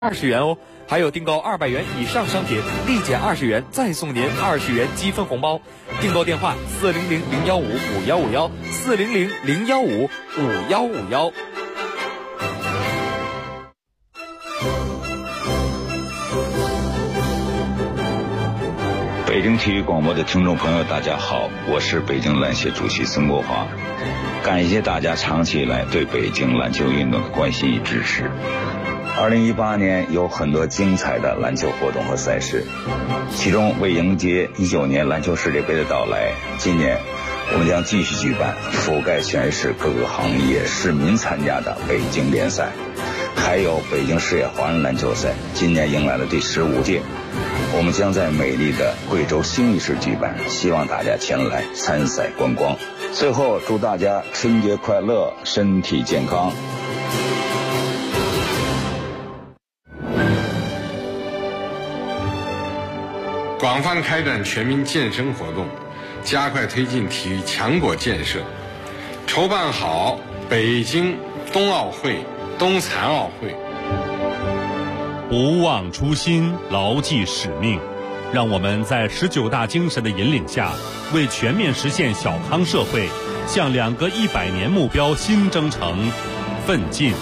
20元哦。还有订购200元以上商品，立减20元，再送您20元积分红包。订购电话400-015-5151，400-015-5151。 北京体育广播的听众朋友，大家好，我是北京篮协主席孙国华，感谢大家长期以来对北京篮球运动的关心与支持。2018年有很多精彩的篮球活动和赛事，其中为迎接19年篮球世界杯的到来，今年我们将继续举办覆盖全市各个行业市民参加的北京联赛，还有北京市野华人篮球赛，今年迎来了第15届，我们将在美丽的贵州兴义市举办，希望大家前来参赛观光。最后祝大家春节快乐，身体健康。 广泛开展全民健身活动，加快推进体育强国建设，筹办好北京冬奥会、冬残奥会。 不忘初心，牢记使命，让我们在19大精神的引领下，为全面实现小康社会，向2个100年目标新征程奋进。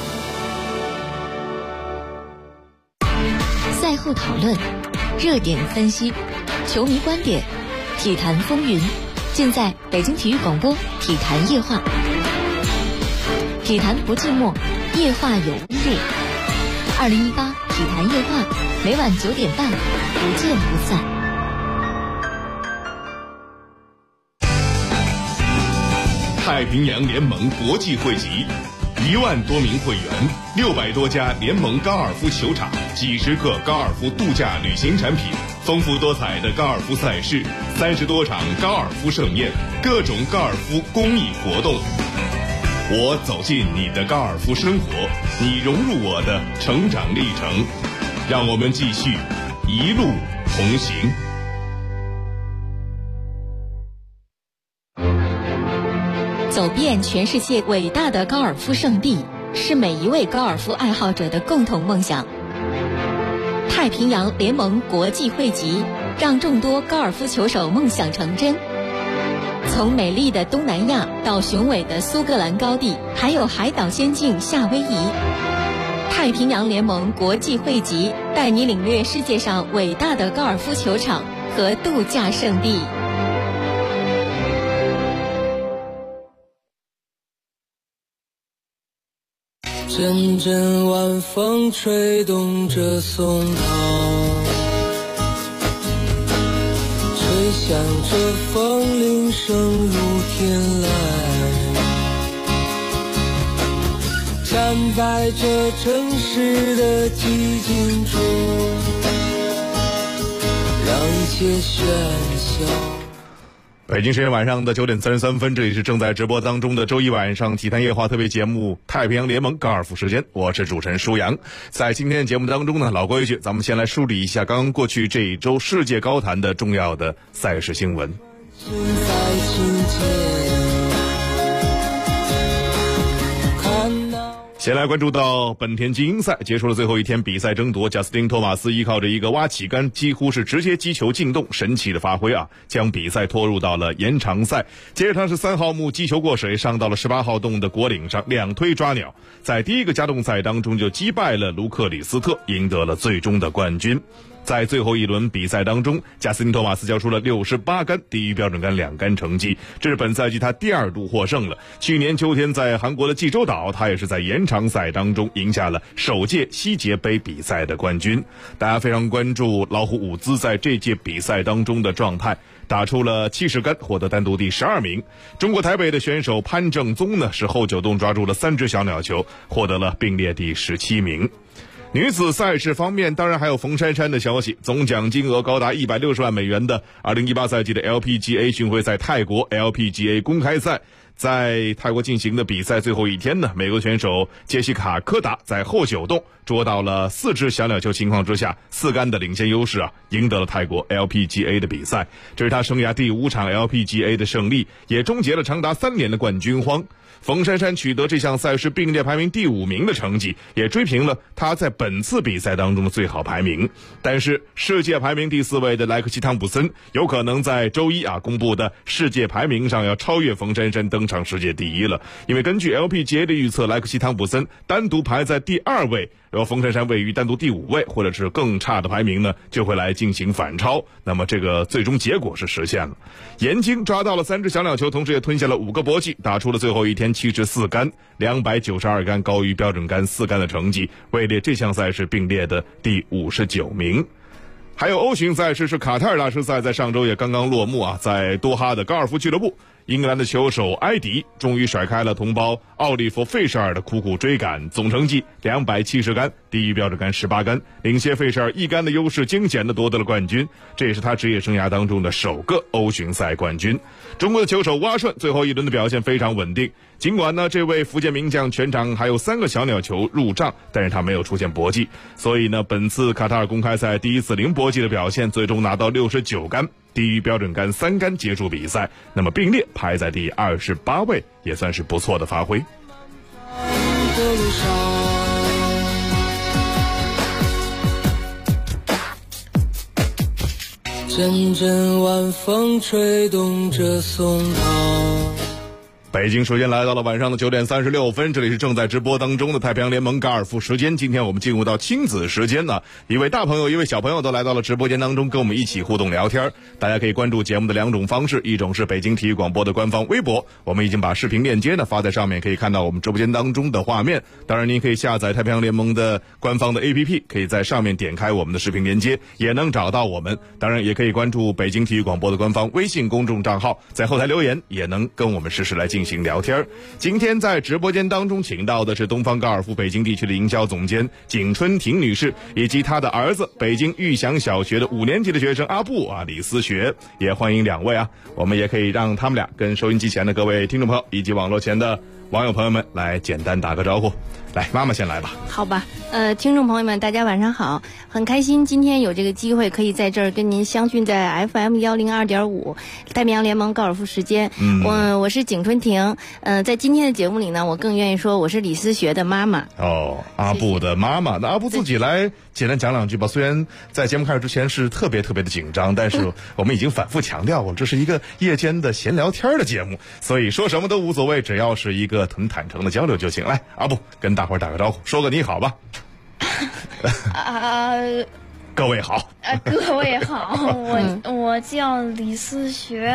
赛后讨论，热点分析，球迷观点，体坛风云，尽在北京体育广播体坛夜话。体坛不寂寞，夜话有温度。2018体坛夜话，每晚9点半，不见不散。 太平洋联盟国际会集，1万多名会员，600多家联盟高尔夫球场，几十个高尔夫度假旅行产品，丰富多彩的高尔夫赛事，30多场高尔夫盛宴，各种高尔夫公益活动。我走进你的高尔夫生活，你融入我的成长历程，让我们继续一路同行。 走遍全世界伟大的高尔夫圣地，是每一位高尔夫爱好者的共同梦想。太平洋联盟国际会集，让众多高尔夫球手梦想成真。从美丽的东南亚到雄伟的苏格兰高地，还有海岛仙境夏威夷，太平洋联盟国际会集带你领略世界上伟大的高尔夫球场和度假胜地。 阵阵晚风吹动着松涛，吹响着风铃声如天籁，站在这城市的寂静中，让一切喧嚣。 北京时间晚上的9点33分，这里是正在直播当中的周一晚上体坛夜话特别节目太平洋联盟高尔夫时间，我是主持人舒阳。在今天的节目当中呢，老规矩，咱们先来梳理一下刚刚过去这一周世界高坛的重要的赛事新闻。先来关注到本田精英赛结束了最后一天比赛争夺，贾斯汀·托马斯依靠着一个挖起杆，几乎是直接击球进洞，神奇的发挥将比赛拖入到了延长赛。接着他是3号木击球过水，上到了18号洞的果岭上2推抓鸟，在第一个加动赛当中就击败了卢克里斯特，赢得了最终的冠军。在最后一轮比赛当中，贾斯汀·托马斯交出了68杆，低于标准杆2杆成绩，这是本赛季他第2度获胜了。去年秋天在韩国的济州岛，他也是在延长赛当中赢下了首届希捷杯比赛的冠军。大家非常关注老虎伍兹在这届比赛当中的状态，打出了70杆，获得单独第12名。中国台北的选手潘正宗呢，是后9洞抓住了3只小鸟球，获得了并列第17名。女子赛事方面，当然还有冯珊珊的消息，总奖金额高达160万美元的2018赛季的 LPGA 巡回赛泰国 LPGA 公开赛，在泰国进行的比赛最后一天呢，美国选手杰西卡·科达在后9洞捉到了4只小鸟球情况之下4杆的领先优势赢得了泰国 LPGA 的比赛，这是他生涯第5场 LPGA 的胜利，也终结了长达3年的冠军荒。 冯珊珊取得这项赛事并列排名第5名的成绩，也追平了她在本次比赛当中的最好排名。但是世界排名第4位的莱克西汤普森有可能在周一公布的世界排名上要超越冯珊珊登上世界第1了，因为根据 LPGA 的预测，莱克西汤普森单独排在第2位，然后冯珊珊位于单独第5位，或者是更差的排名呢，就会来进行反超。那么这个最终结果是实现了。严晶抓到了3只小鸟球，同时也吞下了5个搏击，打出了最后一天74杆292杆，高于标准杆4杆的成绩，位列这项赛事并列的第59名。还有欧巡赛事是卡塔尔大师赛，在上周也刚刚落幕在多哈的高尔夫俱乐部，英格兰的球手埃迪终于甩开了同胞奥利弗·费舍尔的苦苦追赶，总成绩270杆，低于标准杆18杆，领先费舍尔1杆的优势，惊险地夺得了冠军。这也是他职业生涯当中的首个欧巡赛冠军。中国的球手蛙顺最后一轮的表现非常稳定，尽管呢这位福建名将全场还有3个小鸟球入账，但是他没有出现搏击，所以呢本次卡塔尔公开赛第一次零搏击的表现，最终拿到69杆，低于标准杆3杆结束比赛，那么并列排在第28位，也算是不错的发挥。 阵阵晚风吹动着松涛。 北京时间来到了晚上的9点36分，这里是正在直播当中的太平洋联盟高尔夫时间。今天我们进入到亲子时间呢，一位大朋友一位小朋友都来到了直播间当中，跟我们一起互动聊天。大家可以关注节目的2种方式，一种是北京体育广播的官方微博，我们已经把视频链接呢发在上面，可以看到我们直播间当中的画面。当然您可以下载太平洋联盟的官方的 APP， 可以在上面点开我们的视频链接，也能找到我们。当然也可以关注北京体育广播的官方微信公众账号，在后台留言也能跟我们实时来进行聊天。今天在直播间当中请到的是东方高尔夫北京地区的营销总监景春婷女士，以及她的儿子北京玉祥小学的5年级的学生阿布李思学，也欢迎2位我们也可以让他们俩跟收音机前的各位听众朋友以及网络前的网友朋友们来简单打个招呼。来，妈妈先来吧。 好吧，听众朋友们大家晚上好，很开心今天有这个机会可以在这儿跟您相聚在 FM 102.5太平洋联盟高尔夫时间。我是景春婷。在今天的节目里呢，我更愿意说我是李思学的妈妈。 阿布的妈妈。那阿布自己来简单讲2句吧。虽然在节目开始之前是特别的紧张，但是我们已经反复强调过，这是一个夜间的闲聊天的节目，所以说什么都无所谓，只要是一个很坦诚的交流就行。来，阿布跟大伙儿打个招呼，说个你好吧。各位好。 各位好，我叫李思学。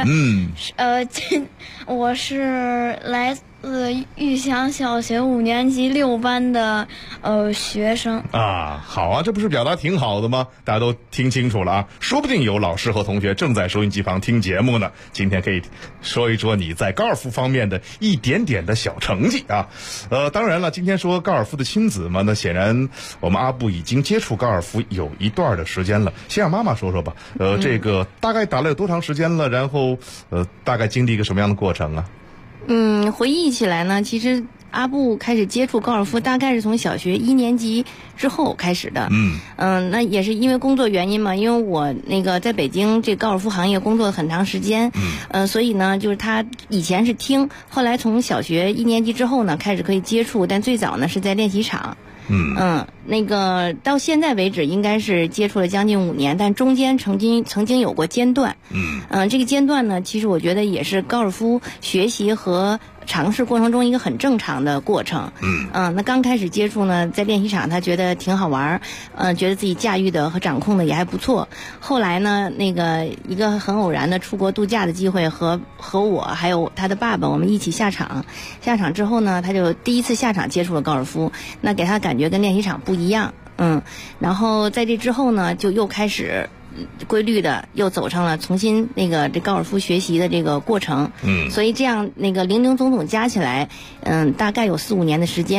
我是来自玉祥小学5年级6班的学生。 好啊，这不是表达挺好的吗？大家都听清楚了说不定有老师和同学正在收音机旁听节目呢。今天可以说一说你在高尔夫方面的一点点的小成绩当然了，今天说高尔夫的亲子嘛，那显然我们阿布已经接触高尔夫有一段的时间了。先让妈妈说说吧，这个大概打了有多长时间了？然后大概经历一个什么样的过程啊？ 回忆起来呢，其实阿布开始接触高尔夫大概是从小学1年级之后开始的。那也是因为工作原因嘛，因为我那个在北京这高尔夫行业工作了很长时间。所以呢就是他以前是听，后来从小学1年级之后呢开始可以接触，但最早呢是在练习场。那个到现在为止应该是接触了将近5年，但中间曾经有过间断。这个间断呢，其实我觉得也是高尔夫学习和尝试过程中一个很正常的过程。那刚开始接触呢，在练习场他觉得挺好玩，觉得自己驾驭的和掌控的也还不错。后来呢，那个一个很偶然的出国度假的机会，和我还有他的爸爸我们一起下场之后呢，他就第一次下场接触了高尔夫，那给他感觉跟练习场不一样。然后在这之后呢，就又开始规律的又走上了重新这高尔夫学习的这个过程。所以这样零零总总加起来大概有4-5年的时间。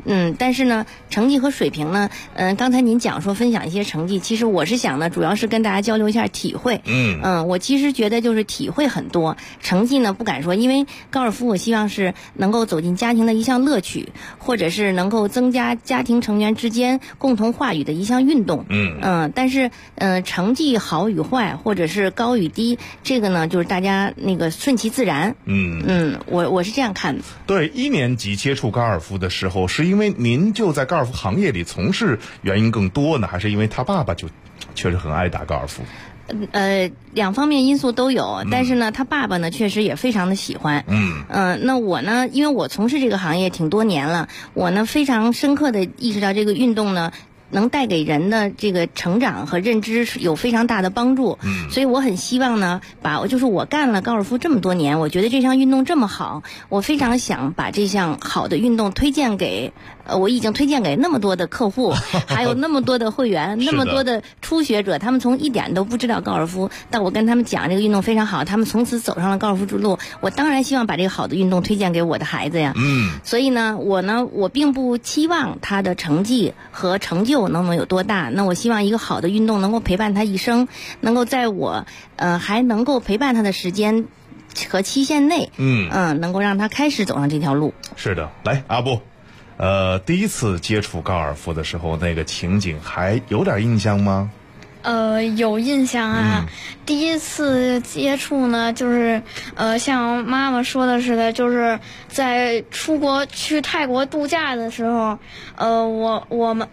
但是呢，成绩和水平呢，刚才您讲说分享一些成绩，其实我是想呢，主要是跟大家交流一下体会。我其实觉得就是体会很多，成绩呢不敢说，因为高尔夫我希望是能够走进家庭的一项乐趣，或者是能够增加家庭成员之间共同话语的一项运动。但是成绩好与坏，或者是高与低，这个呢就是大家那个顺其自然。我是这样看的。 对，1年级接触高尔夫的时候，是因为您就在高尔夫行业里从事原因更多呢，还是因为他爸爸就确实很爱打高尔夫？ 两方面因素都有，但是呢，他爸爸呢确实也非常的喜欢。那我呢，因为我从事这个行业挺多年了，我呢非常深刻的意识到这个运动呢能带给人的这个成长和认知有非常大的帮助。所以我很希望呢，就是我干了高尔夫这么多年，我觉得这项运动这么好，我非常想把这项好的运动推荐给我已经推荐给那么多的客户，还有那么多的会员，那么多的初学者，他们从一点都不知道高尔夫，但我跟他们讲这个运动非常好，他们从此走上了高尔夫之路。我当然希望把这个好的运动推荐给我的孩子呀。所以呢，我并不期望他的成绩和成就能有多大，那我希望一个好的运动能够陪伴他一生，能够在我还能够陪伴他的时间和期限内，能够让他开始走上这条路。 是的，来阿布，第一次接触高尔夫的时候，那个情景还有点印象吗？ 有印象啊。第一次接触呢，就是像妈妈说的似的，就是在出国去泰国度假的时候，我们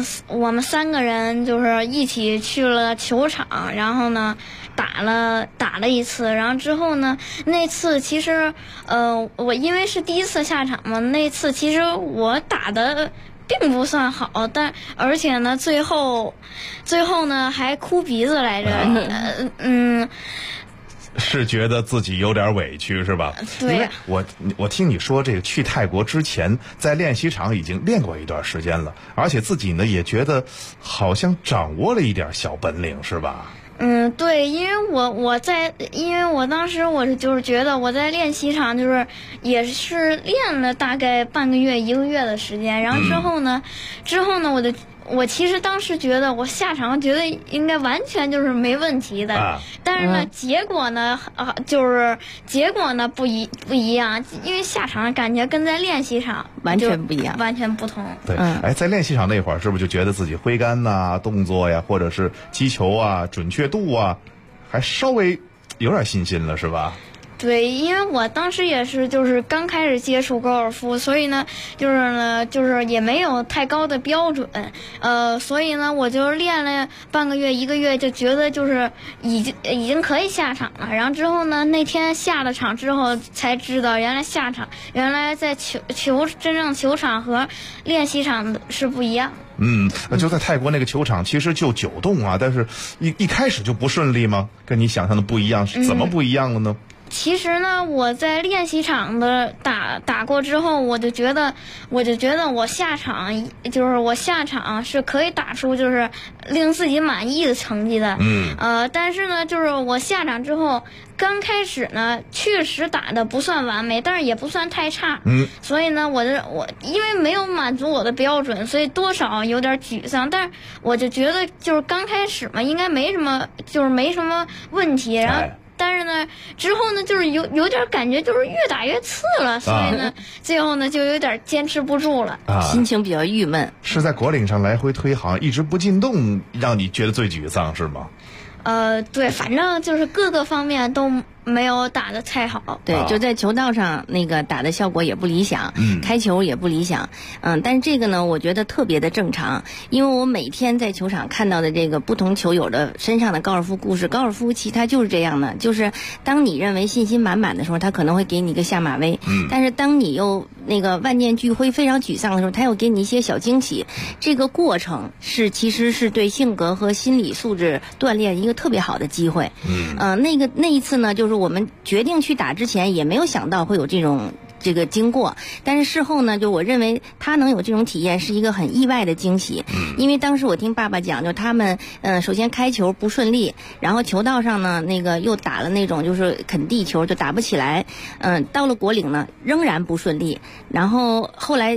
3个人就是一起去了球场，然后呢打了一次，然后之后呢，那次其实我因为是第一次下场嘛，那次其实我打的并不算好，而且呢，最后呢还哭鼻子来着。 是觉得自己有点委屈是吧？ 对。 因为我听你说这个去泰国之前，在练习场已经练过一段时间了，而且自己呢也觉得好像掌握了一点小本领是吧？ 对，因为我当时我就是觉得我在练习场就是也是练了大概半个月1个月的时间，然后之后呢我其实当时觉得我下场觉得应该完全就是没问题的，但是呢结果呢不一样，因为下场感觉跟在练习场完全不一样， 完全不同。 对，在练习场那会儿是不是就觉得自己挥杆呐、动作呀，或者是击球啊、准确度啊，还稍微有点信心了是吧？ 对，因为我当时也是就是刚开始接触高尔夫，所以呢就是也没有太高的标准，所以呢我就练了半个月1个月，就觉得就是已经可以下场了。然后之后呢，那天下了场之后才知道，原来在真正球场和练习场是不一样。 就在泰国那个球场其实就9洞啊，但是一开始就不顺利吗？跟你想象的不一样，怎么不一样了呢？ 其实呢，我在练习场的打过之后，我就觉得我下场是可以打出就是令自己满意的成绩的。但是呢，就是我下场之后，刚开始呢确实打的不算完美，但是也不算太差。所以呢，我因为没有满足我的标准，所以多少有点沮丧。但是我就觉得就是刚开始嘛，应该没什么问题。然后。但是呢，之后呢，就是有点感觉，就是越打越次了，所以呢，最后呢就有点坚持不住了， 心情比较郁闷。 是在果岭上来回推，好像一直不进洞，让你觉得最沮丧是吗？ 对，反正就是各个方面都没有打得太好。 对，就在球道上那个打的效果也不理想，开球也不理想。但是这个呢，我觉得特别的正常，因为我每天在球场看到的这个不同球友的身上的高尔夫故事，高尔夫其实它就是这样的，就是当你认为信心满满的时候，他可能会给你一个下马威，但是当你又那个万念俱灰、非常沮丧的时候，他又给你一些小惊喜。这个过程其实是对性格和心理素质锻炼一个特别好的机会。那一次呢，就是我们决定去打之前也没有想到会有这个经过，但是事后呢，就我认为他能有这种体验是一个很意外的惊喜。因为当时我听爸爸讲，就他们首先开球不顺利，然后球道上呢那个又打了那种就是肯地球，就打不起来。到了果岭呢仍然不顺利，然后后来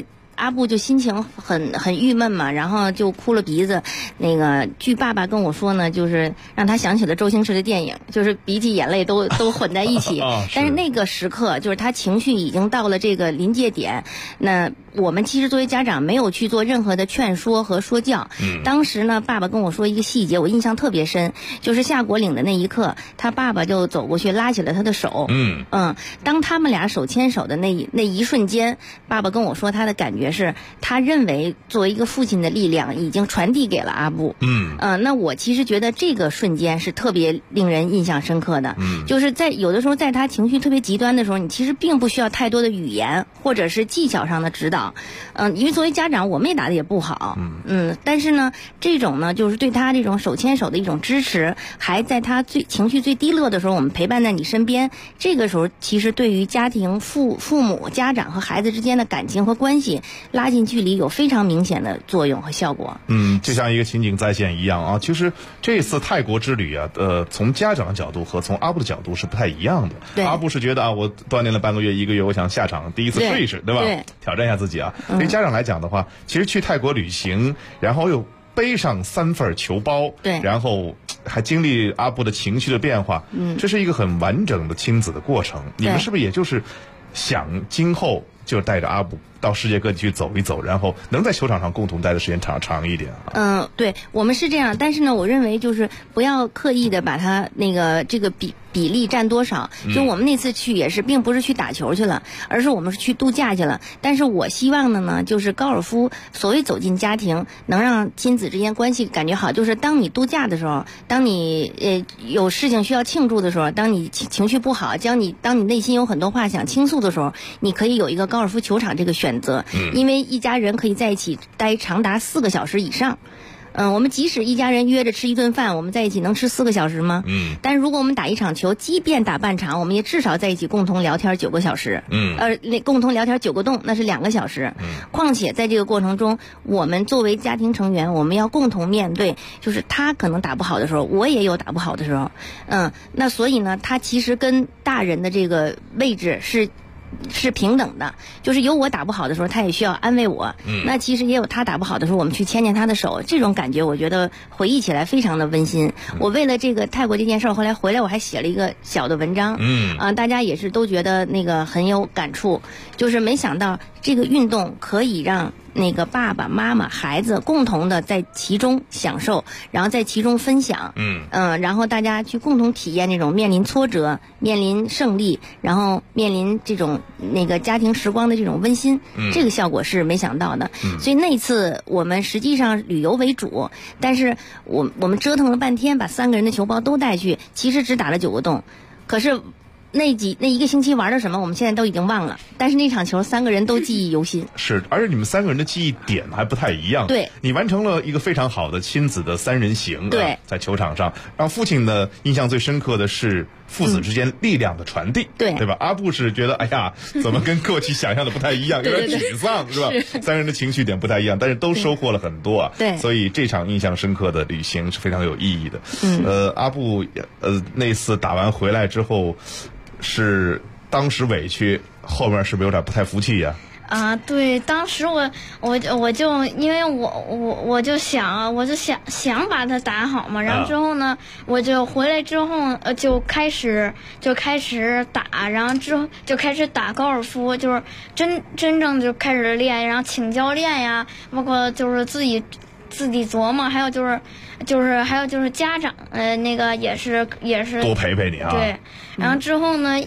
阿布就心情很郁闷嘛，然后就哭了鼻子。那个据爸爸跟我说呢，就是让他想起了周星驰的电影，就是鼻涕眼泪都混在一起。但是那个时刻，就是他情绪已经到了这个临界点。那我们其实作为家长没有去做任何的劝说和说教。当时呢，爸爸跟我说一个细节，我印象特别深，就是下果岭的那一刻，他爸爸就走过去拉起了他的手。当他们俩手牵手的那一瞬间，爸爸跟我说他的感觉是，他认为作为一个父亲的力量已经传递给了阿布。那我其实觉得这个瞬间是特别令人印象深刻的。就是在有的时候，在他情绪特别极端的时候，你其实并不需要太多的语言或者是技巧上的指导。因为作为家长，我们也打得也不好。但是呢，这种呢，就是对他这种手牵手的一种支持，还在他情绪最低落的时候，我们陪伴在你身边。这个时候，其实对于家庭父母、家长和孩子之间的感情和关系拉近距离有非常明显的作用和效果。 就像一个情景再现一样啊。其实这次泰国之旅啊，从家长的角度和从阿布的角度是不太一样的。 对， 阿布是觉得啊，我锻炼了半个月、1个月，我想下场第一次试一试，对吧？ 对， 挑战一下自己啊。对于家长来讲的话，其实去泰国旅行，然后又背上3份球包， 对， 然后还经历阿布的情绪的变化，这是一个很完整的亲子的过程。你们是不是也就是想今后就带着阿布到世界各地去走一走，然后能在球场上共同待的时间长一点啊？ 对，我们是这样，但是呢，我认为就是不要刻意的把它这个比例占多少。就我们那次去也是，并不是去打球去了，而是我们是去度假去了。但是我希望的呢，就是高尔夫所谓走进家庭，能让亲子之间关系感觉好。就是当你度假的时候，当你有事情需要庆祝的时候，当你情绪不好，当你内心有很多话想倾诉的时候，你可以有一个高尔夫球场这个选择。因为一家人可以在一起待长达4个小时以上。我们即使一家人约着吃一顿饭，我们在一起能吃4个小时吗？但是如果我们打一场球，即便打半场，我们也至少在一起共同聊天9个小时。共同聊天9个洞，那是2个小时。况且在这个过程中，我们作为家庭成员，我们要共同面对，就是他可能打不好的时候，我也有打不好的时候。那所以呢，他其实跟大人的这个位置是平等的，就是有我打不好的时候，他也需要安慰我。那其实也有他打不好的时候，我们去牵他的手，这种感觉我觉得回忆起来非常的温馨。我为了这个泰国这件事，后来回来我还写了一个小的文章。大家也是都觉得那个很有感触，就是没想到这个运动可以让那个爸爸妈妈孩子共同的在其中享受，然后在其中分享。然后大家去共同体验这种面临挫折、面临胜利，然后面临这种那个家庭时光的这种温馨。这个效果是没想到的。所以那次我们实际上旅游为主，但是我们折腾了半天，把3个人的球包都带去，其实只打了9个洞。可是那1个星期玩的什么，我们现在都已经忘了。但是那场球3个人都记忆犹新。 是，而且你们3个人的记忆点还不太一样。 对， 你完成了一个非常好的亲子的3人行。 对， 在球场上，让父亲呢印象最深刻的是父子之间力量的传递。对吧？阿布是觉得哎呀，怎么跟过去想象的不太一样，有点沮丧，是吧？3人的情绪点不太一样，但是都收获了很多啊。 对， 所以这场印象深刻的旅行是非常有意义的。阿布那次打完回来之后，是当时委屈，后面是不是有点不太服气呀？ 对，当时我就因为我就想把它打好嘛，然后之后呢，我就回来之后就开始打，然后之后就开始打高尔夫，就是真正就开始练，然后请教练呀，包括就是自己琢磨，还有就是家长那个也是多陪陪你啊。 对，然后之后呢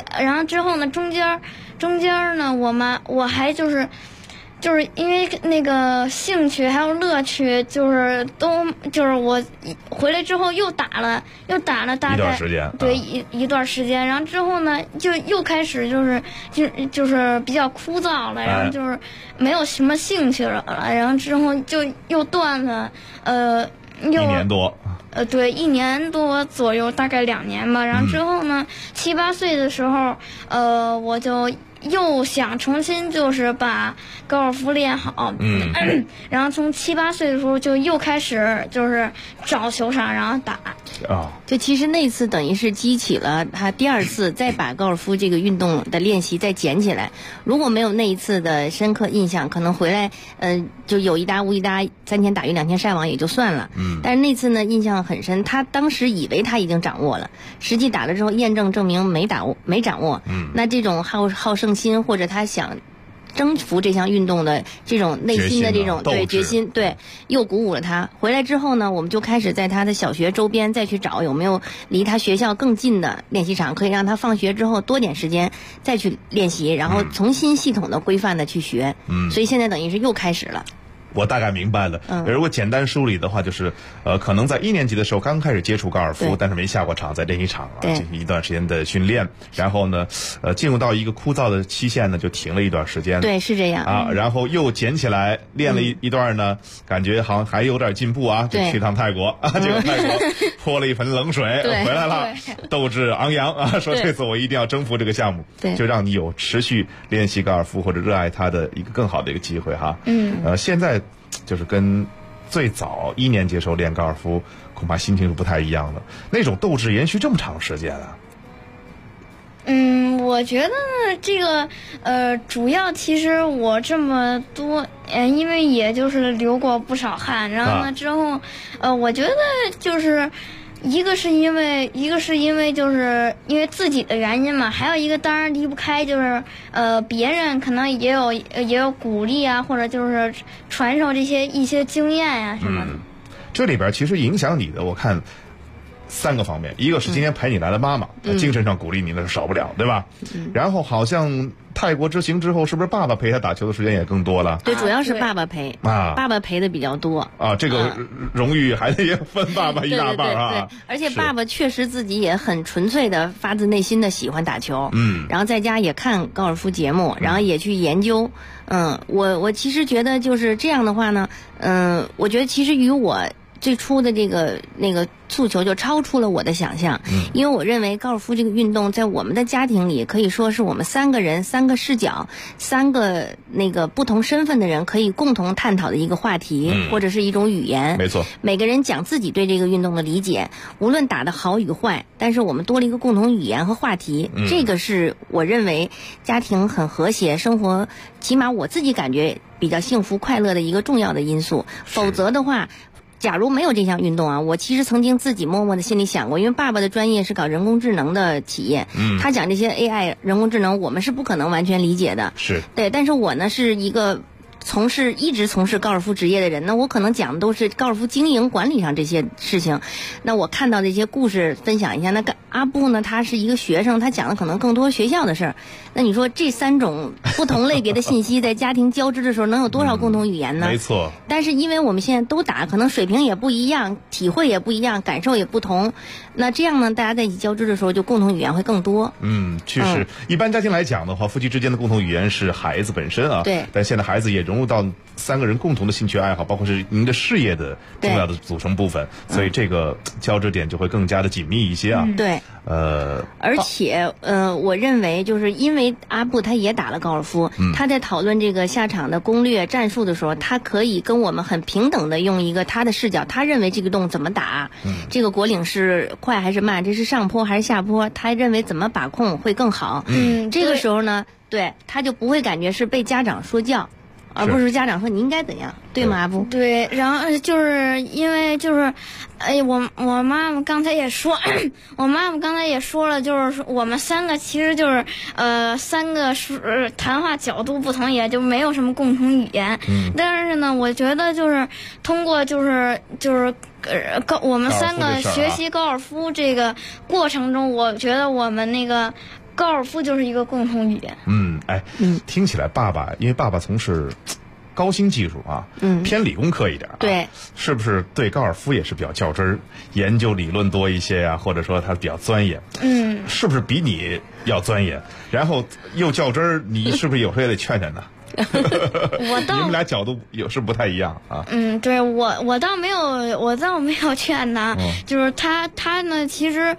中间呢我还就是因为那个兴趣还有乐趣，就是我回来之后又打了大概一段时间。 对，一段时间，然后之后呢就又开始就是比较枯燥了，然后就是没有什么兴趣了，然后之后就又断了 1年多。 对，1年多左右，大概2年吧。然后之后呢，7、8岁的时候，我就又想重新就是把高尔夫练好，然后从7、8岁的时候就又开始就是找球场然后打。 就其实那次等于是激起了他第2次再把高尔夫这个运动的练习再捡起来。如果没有那一次的深刻印象，可能回来就有一搭无一搭，3天打鱼2天晒网也就算了。但是那次呢印象很深，他当时以为他已经掌握了，实际打了之后验证证明没掌握。那这种好胜心或者他想征服这项运动的这种内心的这种决心，又鼓舞了他。回来之后呢，我们就开始在他的小学周边再去找有没有离他学校更近的练习场，可以让他放学之后多点时间再去练习，然后重新系统的规范的去学。所以现在等于是又开始了。 我大概明白了。如果简单梳理的话，就是可能在1年级的时候刚开始接触高尔夫，但是没下过场，在练习场进行一段时间的训练，然后呢，进入到一个枯燥的期限呢，就停了一段时间。 对，是这样然后又捡起来练了一段呢，感觉好像还有点进步就去趟泰国结果泰国泼了一盆冷水回来了，斗志昂扬说这次我一定要征服这个项目，就让你有持续练习高尔夫或者热爱它的一个更好的一个机会哈。现在就是跟最早1年级时候练高尔夫恐怕心情是不太一样的，那种斗志延续这么长时间啊。 我觉得这个主要其实我这么多因为也就是流过不少汗，然后呢之后我觉得就是一个是因为就是因为自己的原因嘛，还有一个当然离不开就是别人可能也有鼓励啊，或者就是传授一些经验呀什么的。 这里边其实影响你的我看3个方面，一个是今天陪你来的妈妈，精神上鼓励你那是少不了，对吧？然后好像泰国之行之后，是不是爸爸陪他打球的时间也更多了？ 对，主要是爸爸陪爸爸陪的比较多这个荣誉还得也分爸爸一大半对，而且爸爸确实自己也很纯粹的发自内心的喜欢打球，然后在家也看高尔夫节目，然后也去研究。我其实觉得就是这样的话呢，我觉得其实与我最初的那个诉求就超出了我的想象，因为我认为高尔夫这个运动在我们的家庭里可以说是我们3个人3个视角3个那个不同身份的人可以共同探讨的一个话题，或者是一种语言。 没错， 每个人讲自己对这个运动的理解，无论打得好与坏，但是我们多了一个共同语言和话题，这个是我认为家庭很和谐，生活起码我自己感觉比较幸福快乐的一个重要的因素。否则的话，假如没有这项运动我其实曾经自己默默的心里想过，因为爸爸的专业是搞人工智能的企业，他讲这些 AI 人工智能我们是不可能完全理解的， 是对，但是我呢是一个一直从事高尔夫职业的人，那我可能讲的都是高尔夫经营管理上这些事情，那我看到的一些故事分享一下。那个阿布呢，他是一个学生，他讲的可能更多学校的事儿。那你说这3种不同类别的信息在家庭交织的时候能有多少共同语言呢？ 没错。 但是因为我们现在都打，可能水平也不一样，体会也不一样，感受也不同，那这样呢，大家在一起交织的时候就共同语言会更多。 确实一般家庭来讲的话，夫妻之间的共同语言是孩子本身对， 但现在孩子也融入到3个人共同的兴趣爱好，包括是您的事业的重要的组成部分，所以这个交织点就会更加的紧密一些对，而且我认为就是因为阿布他也打了高尔夫，他在讨论这个下场的攻略战术的时候，他可以跟我们很平等的用一个他的视角，他认为这个洞怎么打，这个果岭是快还是慢，这是上坡还是下坡，他认为怎么把控会更好。这个时候呢，对，他就不会感觉是被家长说教，而不是家长说你应该怎样，对吗？阿布？ 对，然后就是因为就是，我妈妈刚才也说，我妈妈刚才也说了，就是说我们3个其实就是3个谈话角度不同，也就没有什么共同语言。但是呢，我觉得就是通过就是我们3个学习高尔夫这个过程中，我觉得我们那个高尔夫就是一个共同语言。 听起来因为爸爸从事高新技术偏理工科一点对， 是不是对高尔夫也是比较较真儿，研究理论多一些呀，或者说他比较钻研？是不是比你要钻研，然后又较真儿？你是不是有时候也得劝劝呢？你们俩角度是不太一样啊。 对，我倒没有劝他，就是他呢，其实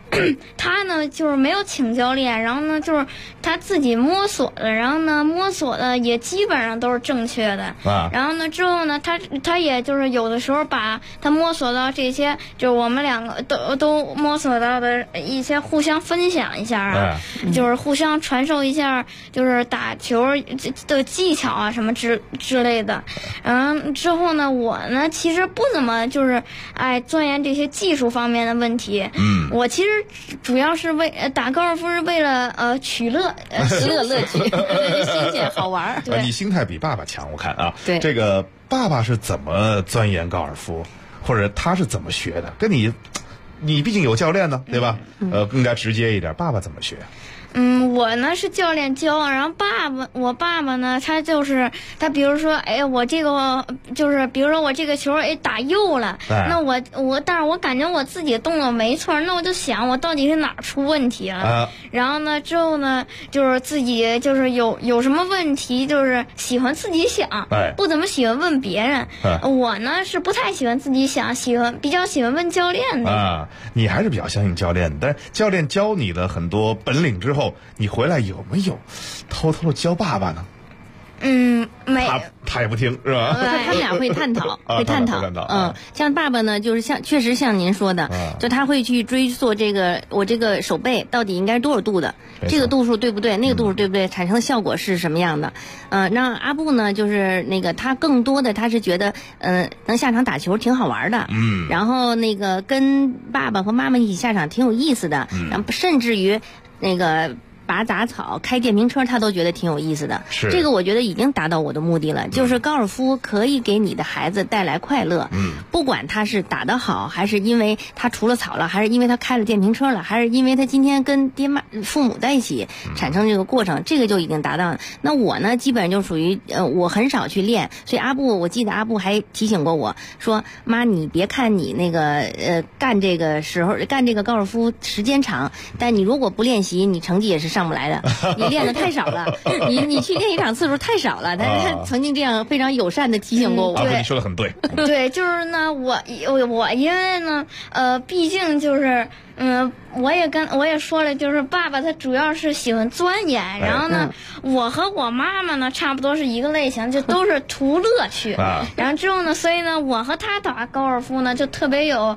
他呢就是没有请教练，然后呢就是他自己摸索的，然后呢摸索的也基本上都是正确的。然后呢之后呢他也就是有的时候把他摸索到这些，就是我们两个都摸索到的一些互相分享一下啊，就是互相传授一下就是打球的技巧啊什么之类的。然后之后呢我呢其实不怎么就是钻研这些技术方面的问题。我其实主要是打高尔夫是为了取乐乐趣，新鲜好玩。 对，你心态比爸爸强，我看啊。 对， 这个爸爸是怎么钻研高尔夫，或者他是怎么学的？跟你毕竟有教练呢，对吧？更加直接一点，爸爸怎么学？ 我呢是教练教，然后我爸爸呢，他比如说，我这个就是比如说我这个球打右了，那但是我感觉我自己动作没错，那我就想我到底是哪儿出问题了，然后呢之后呢就是自己就是有什么问题，就是喜欢自己想，不怎么喜欢问别人。我呢是不太喜欢自己想，比较喜欢问教练的。 你还是比较相信教练的，但是教练教你的很多本领之后，你回来有没有偷偷教爸爸呢？ 没， 他也不听是吧？ 他们俩会探讨，像爸爸呢，就是确实像您说的，就他会去追溯我这个手背到底应该是多少度的，这个度数对不对，那个度数对不对，产生的效果是什么样的。让阿布呢，就是那个他更多的他是觉得，能下场打球挺好玩的，然后那个跟爸爸和妈妈一起下场挺有意思的，然后甚至于那个拔杂草、开电瓶车，他都觉得挺有意思的。这个我觉得已经达到我的目的了，就是高尔夫可以给你的孩子带来快乐。不管他是打得好，还是因为他除了草了，还是因为他开了电瓶车了，还是因为他今天跟父母在一起产生这个过程，这个就已经达到了。那我呢，基本上就属于我很少去练，所以我记得阿布还提醒过我说：“妈，你别看你那个干这个高尔夫时间长，但你如果不练习，你成绩也是上不来的，你练的太少了，你去练一场次数太少了。”他曾经这样非常友善的提醒过我。 你说的很对。 对，就是呢，我因为呢，毕竟就是。我也说了，就是爸爸他主要是喜欢钻研，然后呢，我和我妈妈呢差不多是一个类型，就都是图乐趣。然后之后呢，所以呢，我和他打高尔夫呢就特别有。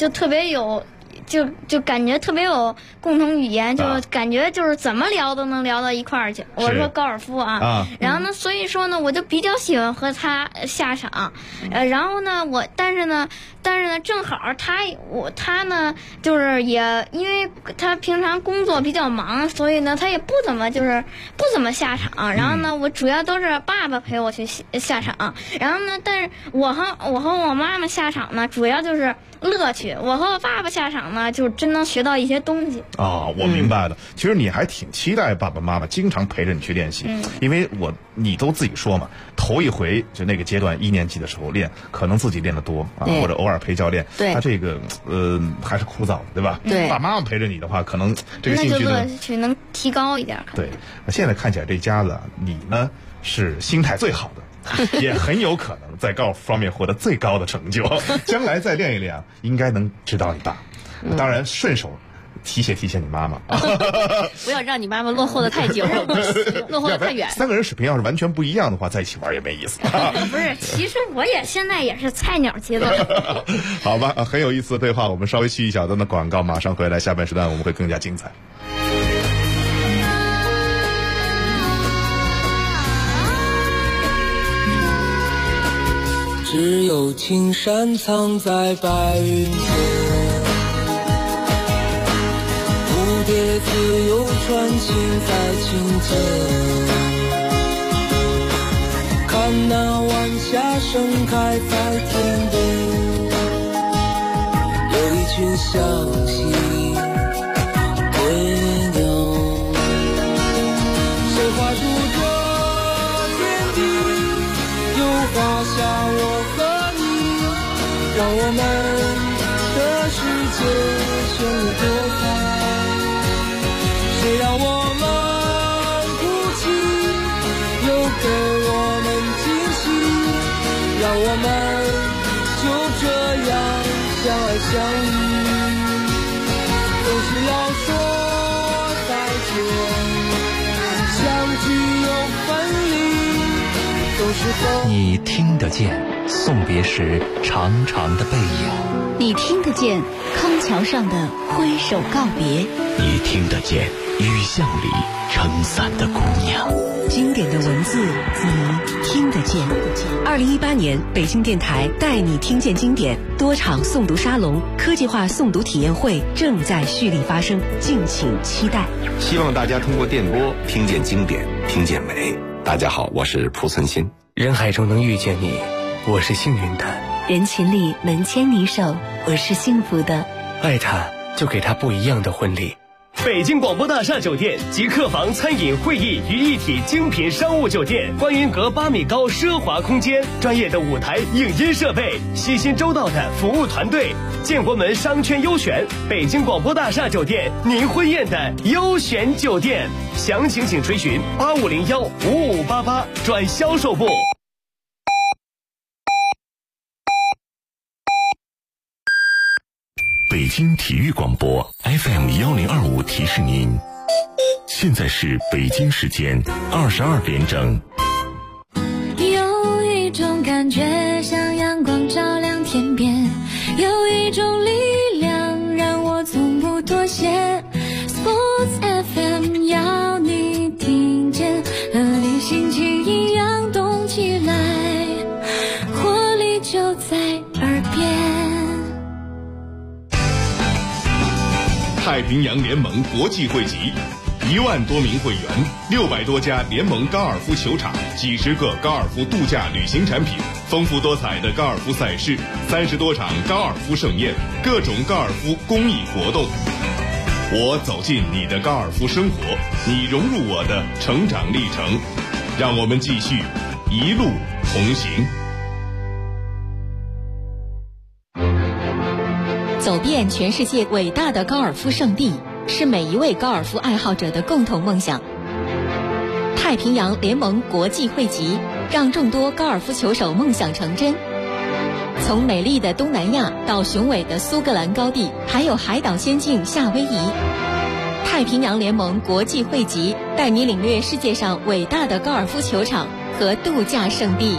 就感觉特别有共同语言，就感觉就是怎么聊都能聊到一块儿去。我说高尔夫然后呢，所以说呢，我就比较喜欢和他下场。然后呢，但是呢，正好他呢，就是也因为他平常工作比较忙，所以呢，他也不怎么下场。然后呢，我主要都是爸爸陪我去下场。然后呢，但是我和我妈妈下场呢，主要就是乐趣。我和我爸爸下场呢，就真能学到一些东西。 我明白了。其实你还挺期待爸爸妈妈经常陪着你去练习，因为你都自己说嘛，头一回就那个阶段1年级的时候练，可能自己练得多或者偶尔陪教练，他这个还是枯燥的，对吧？ 对， 爸妈妈陪着你的话，可能这个兴趣乐趣能提高一点。 对，那现在看起来这家子你呢是心态最好的，也很有可能在高尔夫方面获得最高的成就。将来再练一练，应该能指导你爸。当然顺手提携你妈妈， 不要让你妈妈落后的太久，落后的太远。 3个人水平要是完全不一样的话，在一起玩也没意思。 不是，其实我现在也是菜鸟阶段。 好吧，很有意思的对话，我们稍微去一小段的广告，马上回来，下半时段我们会更加精彩。 只有青山藏在白云间，蝴蝶自由穿行在清间，看那晚霞盛开在天边，有一群向西归鸟，谁画出这天地，又画下我和你，让我们的世界绚丽多彩。谁让我们哭泣，又给我们惊喜，让我们就这样相爱相依，都是只要说再见，相聚又分离，都是否你听得见送别时长长的背影， 你听得见康桥上的挥手告别， 你听得见雨巷里撑伞的姑娘。 经典的文字，你听得见。2018年，北京电台带你听见经典多场诵读沙龙、科技化诵读体验会正在蓄力发生，敬请期待。 希望大家通过电波听见经典，听见美。大家好，我是蒲存昕。 人海中能遇见你，我是幸运的； 人群里能牵你手，我是幸福的。 爱他，就给他不一样的婚礼。 北京广播大厦酒店集客房、餐饮、会议于一体精品商务酒店，观云阁8米高奢华空间，专业的舞台影音设备，悉心周到的服务团队，建国门商圈优选，北京广播大厦酒店，您婚宴的优选酒店。详情请垂询85015588转销售部。 北京体育广播 FM1025提示您，现在是北京时间22点整。 有一种感觉像阳光照亮天边，有一种力量让我从不妥协。Sports FM 要你听见，和你心情一样动起来，活力就在耳边。 太平洋联盟国际汇集，1万多名会员，600多家联盟高尔夫球场，几十个高尔夫度假旅行产品，丰富多彩的高尔夫赛事，30多场高尔夫盛宴，各种高尔夫公益活动。我走进你的高尔夫生活，你融入我的成长历程，让我们继续一路同行。 走遍全世界伟大的高尔夫圣地，是每一位高尔夫爱好者的共同梦想。太平洋联盟国际汇集，让众多高尔夫球手梦想成真。从美丽的东南亚到雄伟的苏格兰高地，还有海岛仙境夏威夷，太平洋联盟国际汇集带你领略世界上伟大的高尔夫球场和度假胜地。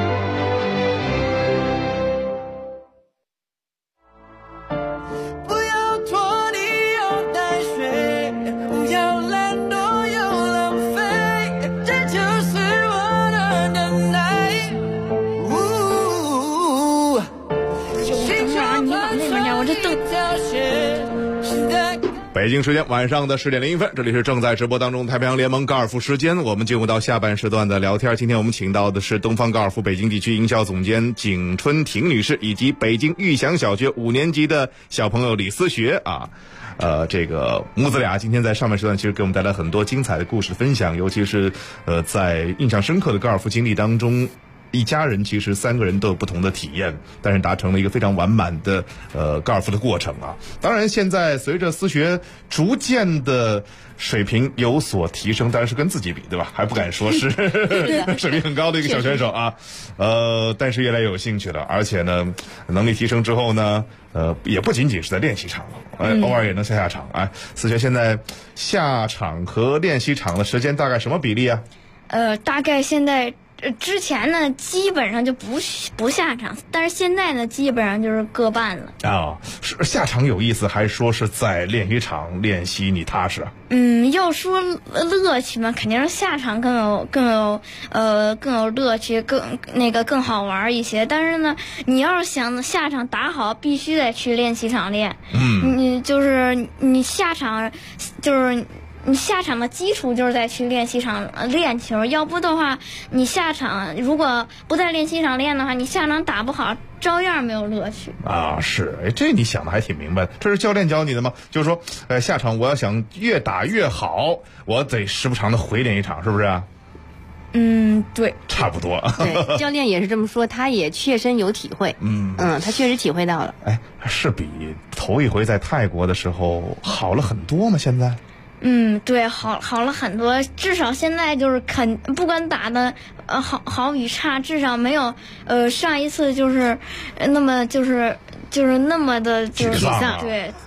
北京时间晚上的10点01分，这里是正在直播当中太平洋联盟高尔夫时间，我们进入到下半时段的聊天。今天我们请到的是东方高尔夫北京地区营销总监景春婷女士，以及北京玉祥小学5年级的小朋友李思学啊。这个母子俩今天在上半时段其实给我们带来很多精彩的故事分享，尤其是在印象深刻的高尔夫经历当中，一家人其实3个人都有不同的体验，但是达成了一个非常完满的高尔夫的过程啊。当然现在随着思学逐渐的水平有所提升，当然是跟自己比对吧，还不敢说是水平很高的一个小选手啊。但是越来越有兴趣了，而且呢能力提升之后呢也不仅仅是在练习场了，偶尔也能下场。哎，思学现在下场和练习场的时间大概什么比例啊？ 大概现在之前呢基本上就不下场，但是现在呢基本上就是各半了。 是下场有意思，还是说是在练习场练习你踏实啊？ 要说乐趣嘛，肯定是下场更有乐趣，更好玩一些。但是呢，你要是想下场打好，必须得去练习场练。你下场就是你下场的基础就是在去练习场练球，要不的话，你下场如果不在练习场练的话，你下场打不好，照样没有乐趣啊。是，这你想的还挺明白，这是教练教你的吗？就是说，下场我要想越打越好，我得时不常的回练习场，是不是啊？ 对， 差不多。 对，教练也是这么说，他也切身有体会。他确实体会到了。 是比头一回在泰国的时候好了很多吗？现在？ 对，好了很多，至少现在就是不管打的好与差，至少没有上一次就是那么就是那么的沮丧。对，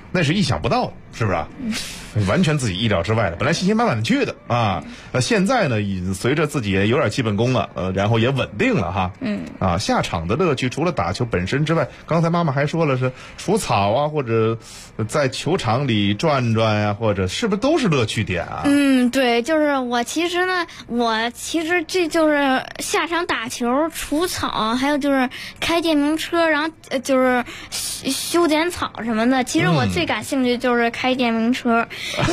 那是意想不到的，是不是啊？完全自己意料之外的，本来信心满满的去的啊，现在呢，随着自己也有点基本功了，然后也稳定了哈，下场的乐趣除了打球本身之外，刚才妈妈还说了是除草啊，或者在球场里转转呀，或者是不是都是乐趣点啊？ 对，就是我其实这就是下场打球、除草，还有就是开电瓶车，然后就是修剪草什么的。其实我最感兴趣就是开电瓶车。因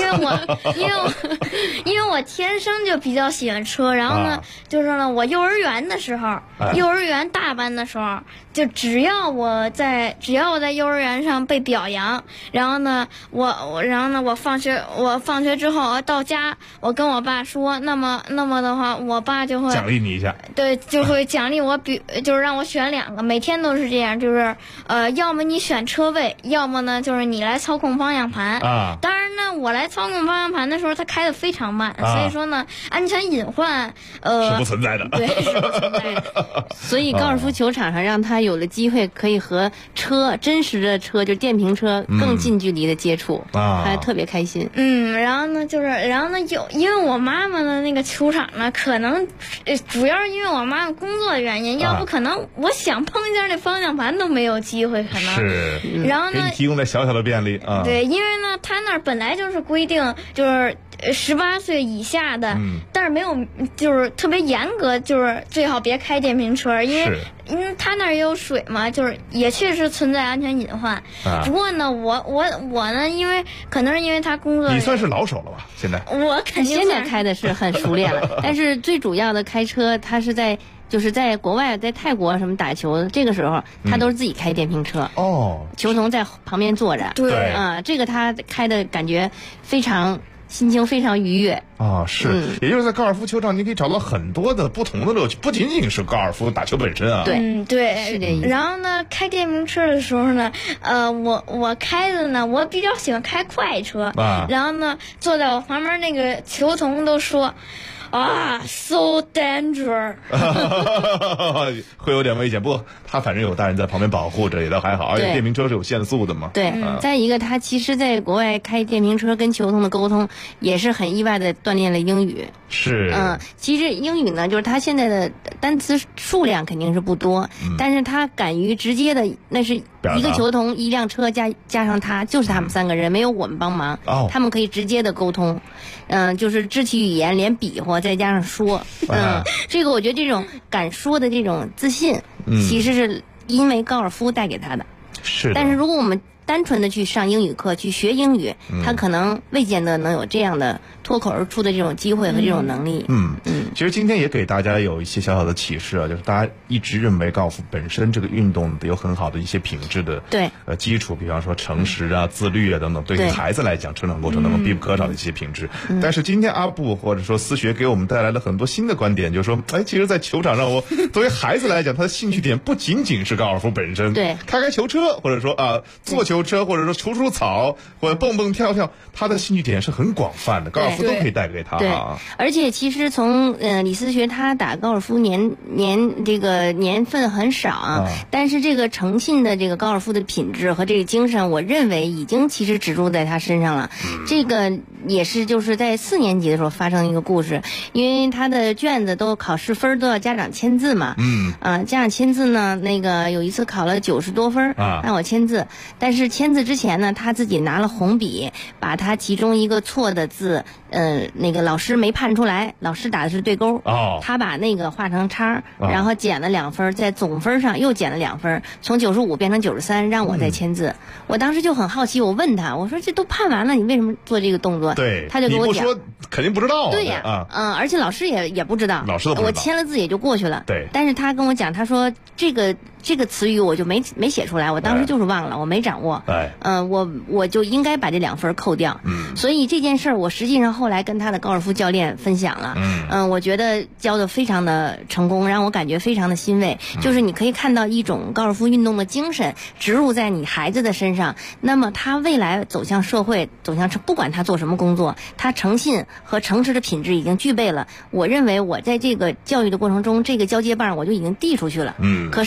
为我天生就比较喜欢车，然后呢，就是呢，我幼儿园的时候，幼儿园大班的时候，就只要我在幼儿园上被表扬，然后呢，我放学之后到家，我跟我爸说，那么的话，我爸就会奖励你一下， 对，就会奖励我，就是让我选2个，每天都是这样，就是要么你选车位，要么呢就是你来操控方向盘啊。当然呢，我来操控方向盘的时候，它开得非常慢，所以说呢，安全隐患是不存在的。 对，是不存在的。 所以高尔夫球场上让他有了机会可以和真实的车，就电瓶车更近距离的接触，他特别开心。 然后呢，因为我妈妈的那个球场呢，可能主要是因为我妈妈工作的原因，要不可能我想碰一下那方向盘都没有机会，可能是。 然后呢， 给你提供了小小的便利啊。 对，因为呢，他那儿本来就是规定就是18岁以下的，但是没有就是特别严格，就是最好别开电瓶车，因为他那儿也有水嘛，就是也确实存在安全隐患。不过呢，我呢，因为可能是因为他工作， 你算是老手了吧？现在我肯定现在开的是很熟练了，但是最主要的开车，他是就是在国外，在泰国什么打球，这个时候他都是自己开电瓶车球童在旁边坐着， 对这个他开的感觉心情非常愉悦是，也就是在高尔夫球场，你可以找到很多的不同的乐趣，不仅仅是高尔夫打球本身啊。 对， 是这意思。 然后呢，开电瓶车的时候呢，我开的呢，我比较喜欢开快车，然后呢，坐在我旁边那个球童都说。so dangerous 会有点危险，不过他反正有大人在旁边保护着，也倒还好。而且电瓶车是有限速的嘛。 对，再一个，他其实在国外开电瓶车跟球童的沟通，也是很意外的锻炼了英语。 是。 其实英语呢，就是他现在的单词数量肯定是不多，但是他敢于直接的，那是一个球童一辆车加上他，就是他们3个人，没有我们帮忙，他们可以直接的沟通。就是肢体语言，连比划再加上说，这个我觉得这种敢说的这种自信，其实是因为高尔夫带给他的。 是。 但是如果我们单纯的去上英语课去学英语，他可能未见得能有这样的脱口而出的这种机会和这种能力。 其实今天也给大家有一些小小的启示啊，就是大家一直认为高尔夫本身这个运动有很好的一些品质的基础，比方说诚实啊、自律啊等等，对于孩子来讲，成长过程当中必不可少的一些品质。但是今天阿布或者说思学给我们带来了很多新的观点，就是说，其实，在球场上，作为孩子来讲，他的兴趣点不仅仅是高尔夫本身，开球车，或者说坐球车，或者说除草，或者蹦蹦跳跳，他的兴趣点是很广泛的，高尔夫都可以带给他。 对，而且其实从李思学他打高尔夫这个年份很少但是这个诚信的这个高尔夫的品质和这个精神，我认为已经其实植入在他身上了。这个也是就是在4年级的时候发生一个故事，因为他的卷子都考试分都要家长签字嘛，家长签字呢，那个有一次考了90多分让我签字，但是签字之前呢，他自己拿了红笔，把他其中一个错的字，那个老师没判出来，老师打的是对勾，他把那个画成叉，然后减了2分，在总分上又减了2分，从95变成93，让我再签字。我当时就很好奇，我问他，我说这都判完了，你为什么做这个动作？ 对， 他就跟我讲， 你不说肯定不知道。 对呀，而且老师也不知道， 老师都不知道， 我签了字也就过去了。 对， 但是他跟我讲，他说这个词语我就没写出来，我当时就是忘了，我没掌握。我就应该把这2分扣掉。所以这件事儿，我实际上后来跟他的高尔夫教练分享了。我觉得教的非常的成功，让我感觉非常的欣慰。就是你可以看到一种高尔夫运动的精神植入在你孩子的身上，那么他未来走向社会，不管他做什么工作，他诚信和诚实的品质已经具备了。我认为我在这个教育的过程中，这个交接棒我就已经递出去了。可是呢，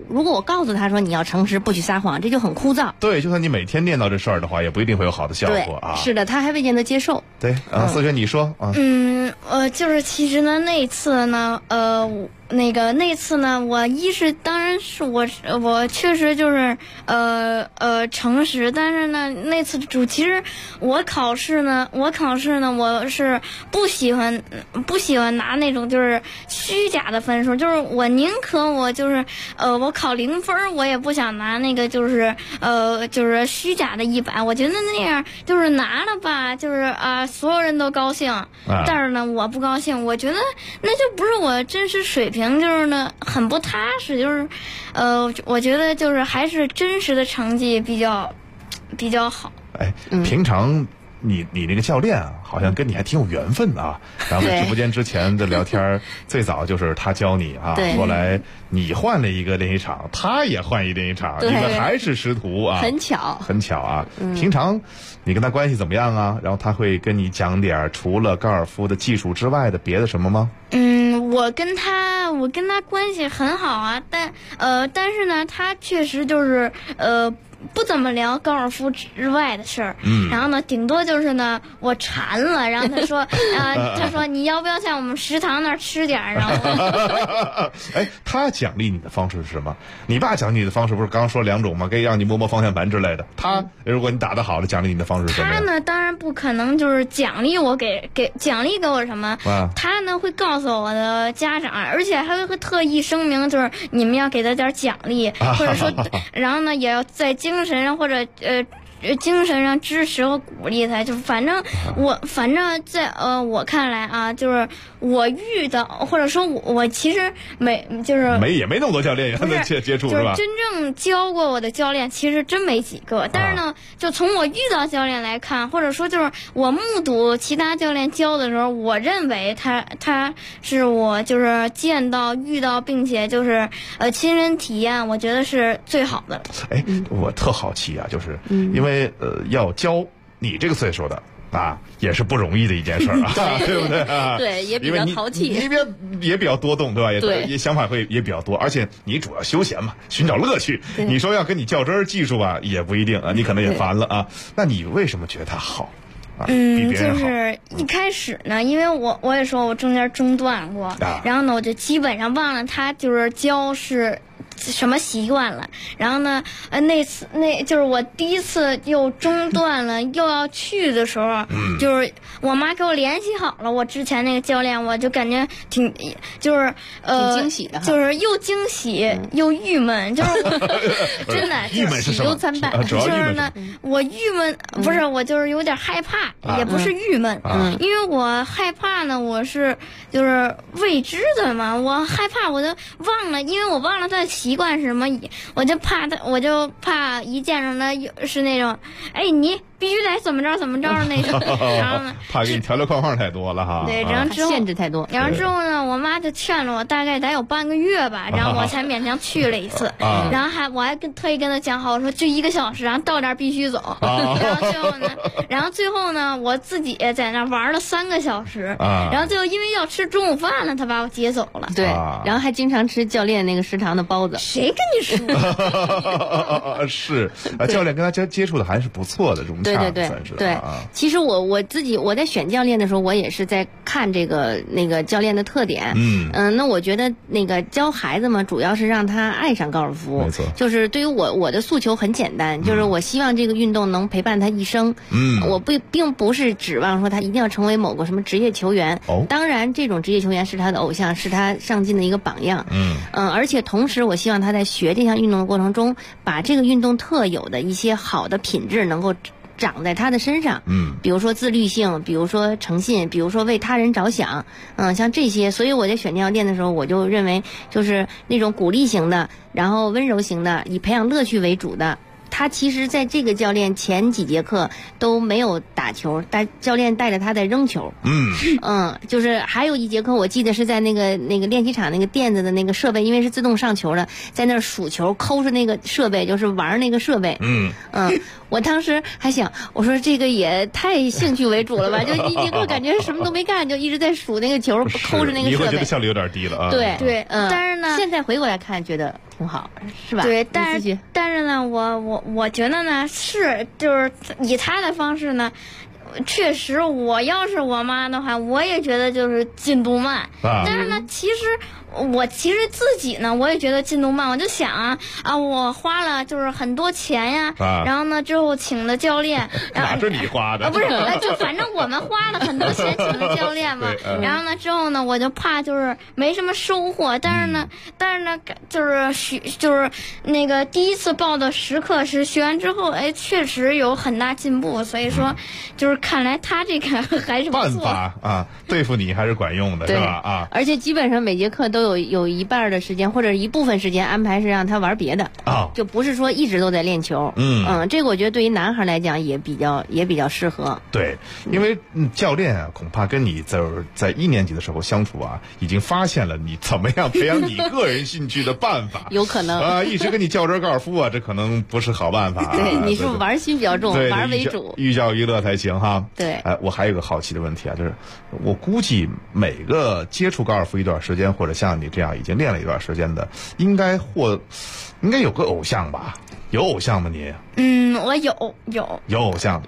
如果我告诉他说你要诚实，不许撒谎，这就很枯燥。 对，就算你每天念叨这事儿的话，也不一定会有好的效果啊。 是的，他还未见得接受。 对啊，思璇你说啊。 就是其实呢，那次呢，那次呢，当然是我确实就是诚实，但是呢，那次其实我考试呢，我是不喜欢拿那种就是虚假的分数，就是我宁可我就是我考0分，我也不想拿那个就是虚假的100，我觉得那样就是拿了吧，就是所有人都高兴，但是呢我不高兴，我觉得那就不是我真实水平，就是呢很不踏实，就是我觉得就是还是真实的成绩比较好。 哎，平常你那个教练啊，好像跟你还挺有缘分的啊。然后在直播间之前的聊天，最早就是他教你啊，后来你换了一个练习场，他也换一练习场，你们还是师徒啊， 很巧啊。 平常你跟他关系怎么样啊？然后他会跟你讲点除了高尔夫的技术之外的别的什么吗？ 我跟他关系很好啊，但是呢，他确实就是不怎么聊高尔夫之外的事儿，然后呢，顶多就是呢，我馋了，然后他说他说你要不要在我们食堂那儿吃点儿？然后哎，他奖励你的方式是什么？你爸奖励你的方式不是刚刚说2种吗？可以让你摸摸方向盘之类的。他如果你打得好了，奖励你的方式是什么？ 他呢，当然不可能就是奖励我给我什么，他呢会告诉我的家长，而且还会特意声明，就是你们要给他点奖励，或者说，然后呢也要在精神上或者精神上支持和鼓励他，就反正在我看来啊，就是我遇到或者说我其实也没那么多教练能接触是吧？ 真正教过我的教练其实真没几个，但是呢，就从我遇到教练来看，或者说就是我目睹其他教练教的时候，我认为他是我就是遇到并且就是亲身体验，我觉得是最好的。 哎，我特好奇啊，就是因为要教你这个岁数的也是不容易的一件事啊，对不对啊？ 对，也比较淘气， 你也比较多动，对吧？也想法会也比较多，而且你主要休闲嘛，寻找乐趣。你说要跟你较真儿技术吧，也不一定啊，你可能也烦了啊。那你为什么觉得他好？ 就是一开始呢，因为我也说我中间中断过，然后呢，我就基本上忘了他就是教是什么习惯了。然后呢，那就是我第一次又中断了，又要去的时候，就是我妈给我联系好了我之前那个教练，我就感觉挺惊喜的， 就是又惊喜又郁闷，就是真的郁闷是什么？ 喜忧参半。 就是呢，我郁闷不是我就是有点害怕，也不是郁闷，因为我害怕呢，我是就是未知的嘛，我害怕我就忘了，因为我忘了他的习惯是什么，我就怕一见着他是那种，哎，你必须得怎么着那种，然后呢， 怕给你条条框框太多了哈。 对，然后之后限制太多。 然后之后呢，我妈就劝了我大概得有半个月吧，然后我才勉强去了一次。然后我还特意跟他讲好，我说就1个小时，然后到这儿必须走。然后最后呢，我自己在那玩了3个小时。然后最后因为要吃中午饭了，他把我接走了。 对，然后还经常吃教练那个食堂的包子。 谁跟你说？ 是教练跟他接触的还是不错的，融洽。 对，其实我自己在选教练的时候，我也是在看那个教练的特点。那我觉得那个教孩子嘛，主要是让他爱上高尔夫。 没错， 就是对于我的诉求很简单，就是我希望这个运动能陪伴他一生。我并不是指望说他一定要成为某个什么职业球员。当然这种职业球员是他的偶像，是他上进的一个榜样。而且同时我希望他在学这项运动的过程中，把这个运动特有的一些好的品质能够长在他的身上，比如说自律性，比如说诚信，比如说为他人着想，像这些。所以我在选教练的时候，我就认为就是那种鼓励型的，然后温柔型的，以培养乐趣为主的。他其实在这个教练前几节课都没有打球，但教练带着他在扔球。就是还有一节课我记得是在那个练习场那个垫子的那个设备，因为是自动上球的，在那儿数球，抠着那个设备，就是玩那个设备。我当时还想，我说这个也太兴趣为主了吧，就一节课感觉什么都没干，就一直在数那个球，抠着那个设备。 你会觉得效率有点低了啊。 对，但是呢，现在回过来看，觉得挺好，是吧？ 对，但是呢，我觉得呢就是以他的方式呢。确实，我要是我妈的话，我也觉得就是进度慢。但是呢，其实自己呢，我也觉得进度慢。我就想我花了就是很多钱呀，然后呢之后请的教练， 哪是你花的？ 不是，就反正我们花了很多钱请的教练嘛。然后呢之后呢，我就怕就是没什么收获。但是呢，就是那个第一次报的10课时学完之后，确实有很大进步。所以说，就是看来他这个还是不错。 办法对付你还是管用的，是吧？ 而且基本上每节课都有一半的时间或者一部分时间安排是让他玩别的就不是说一直都在练球。这个我觉得对于男孩来讲也比较适合。 对，因为教练恐怕跟你在1年级的时候相处已经发现了你怎么样培养你个人兴趣的办法。 有可能一直跟你较真高尔夫这可能不是好办法。 对，你是玩心比较重，玩为主， 寓教于乐才行哈。 对， 我还有个好奇的问题就是我估计每个接触高尔夫一段时间，或者像你这样已经练了一段时间的，应该有个偶像吧？有偶像吗你？ 我有偶像。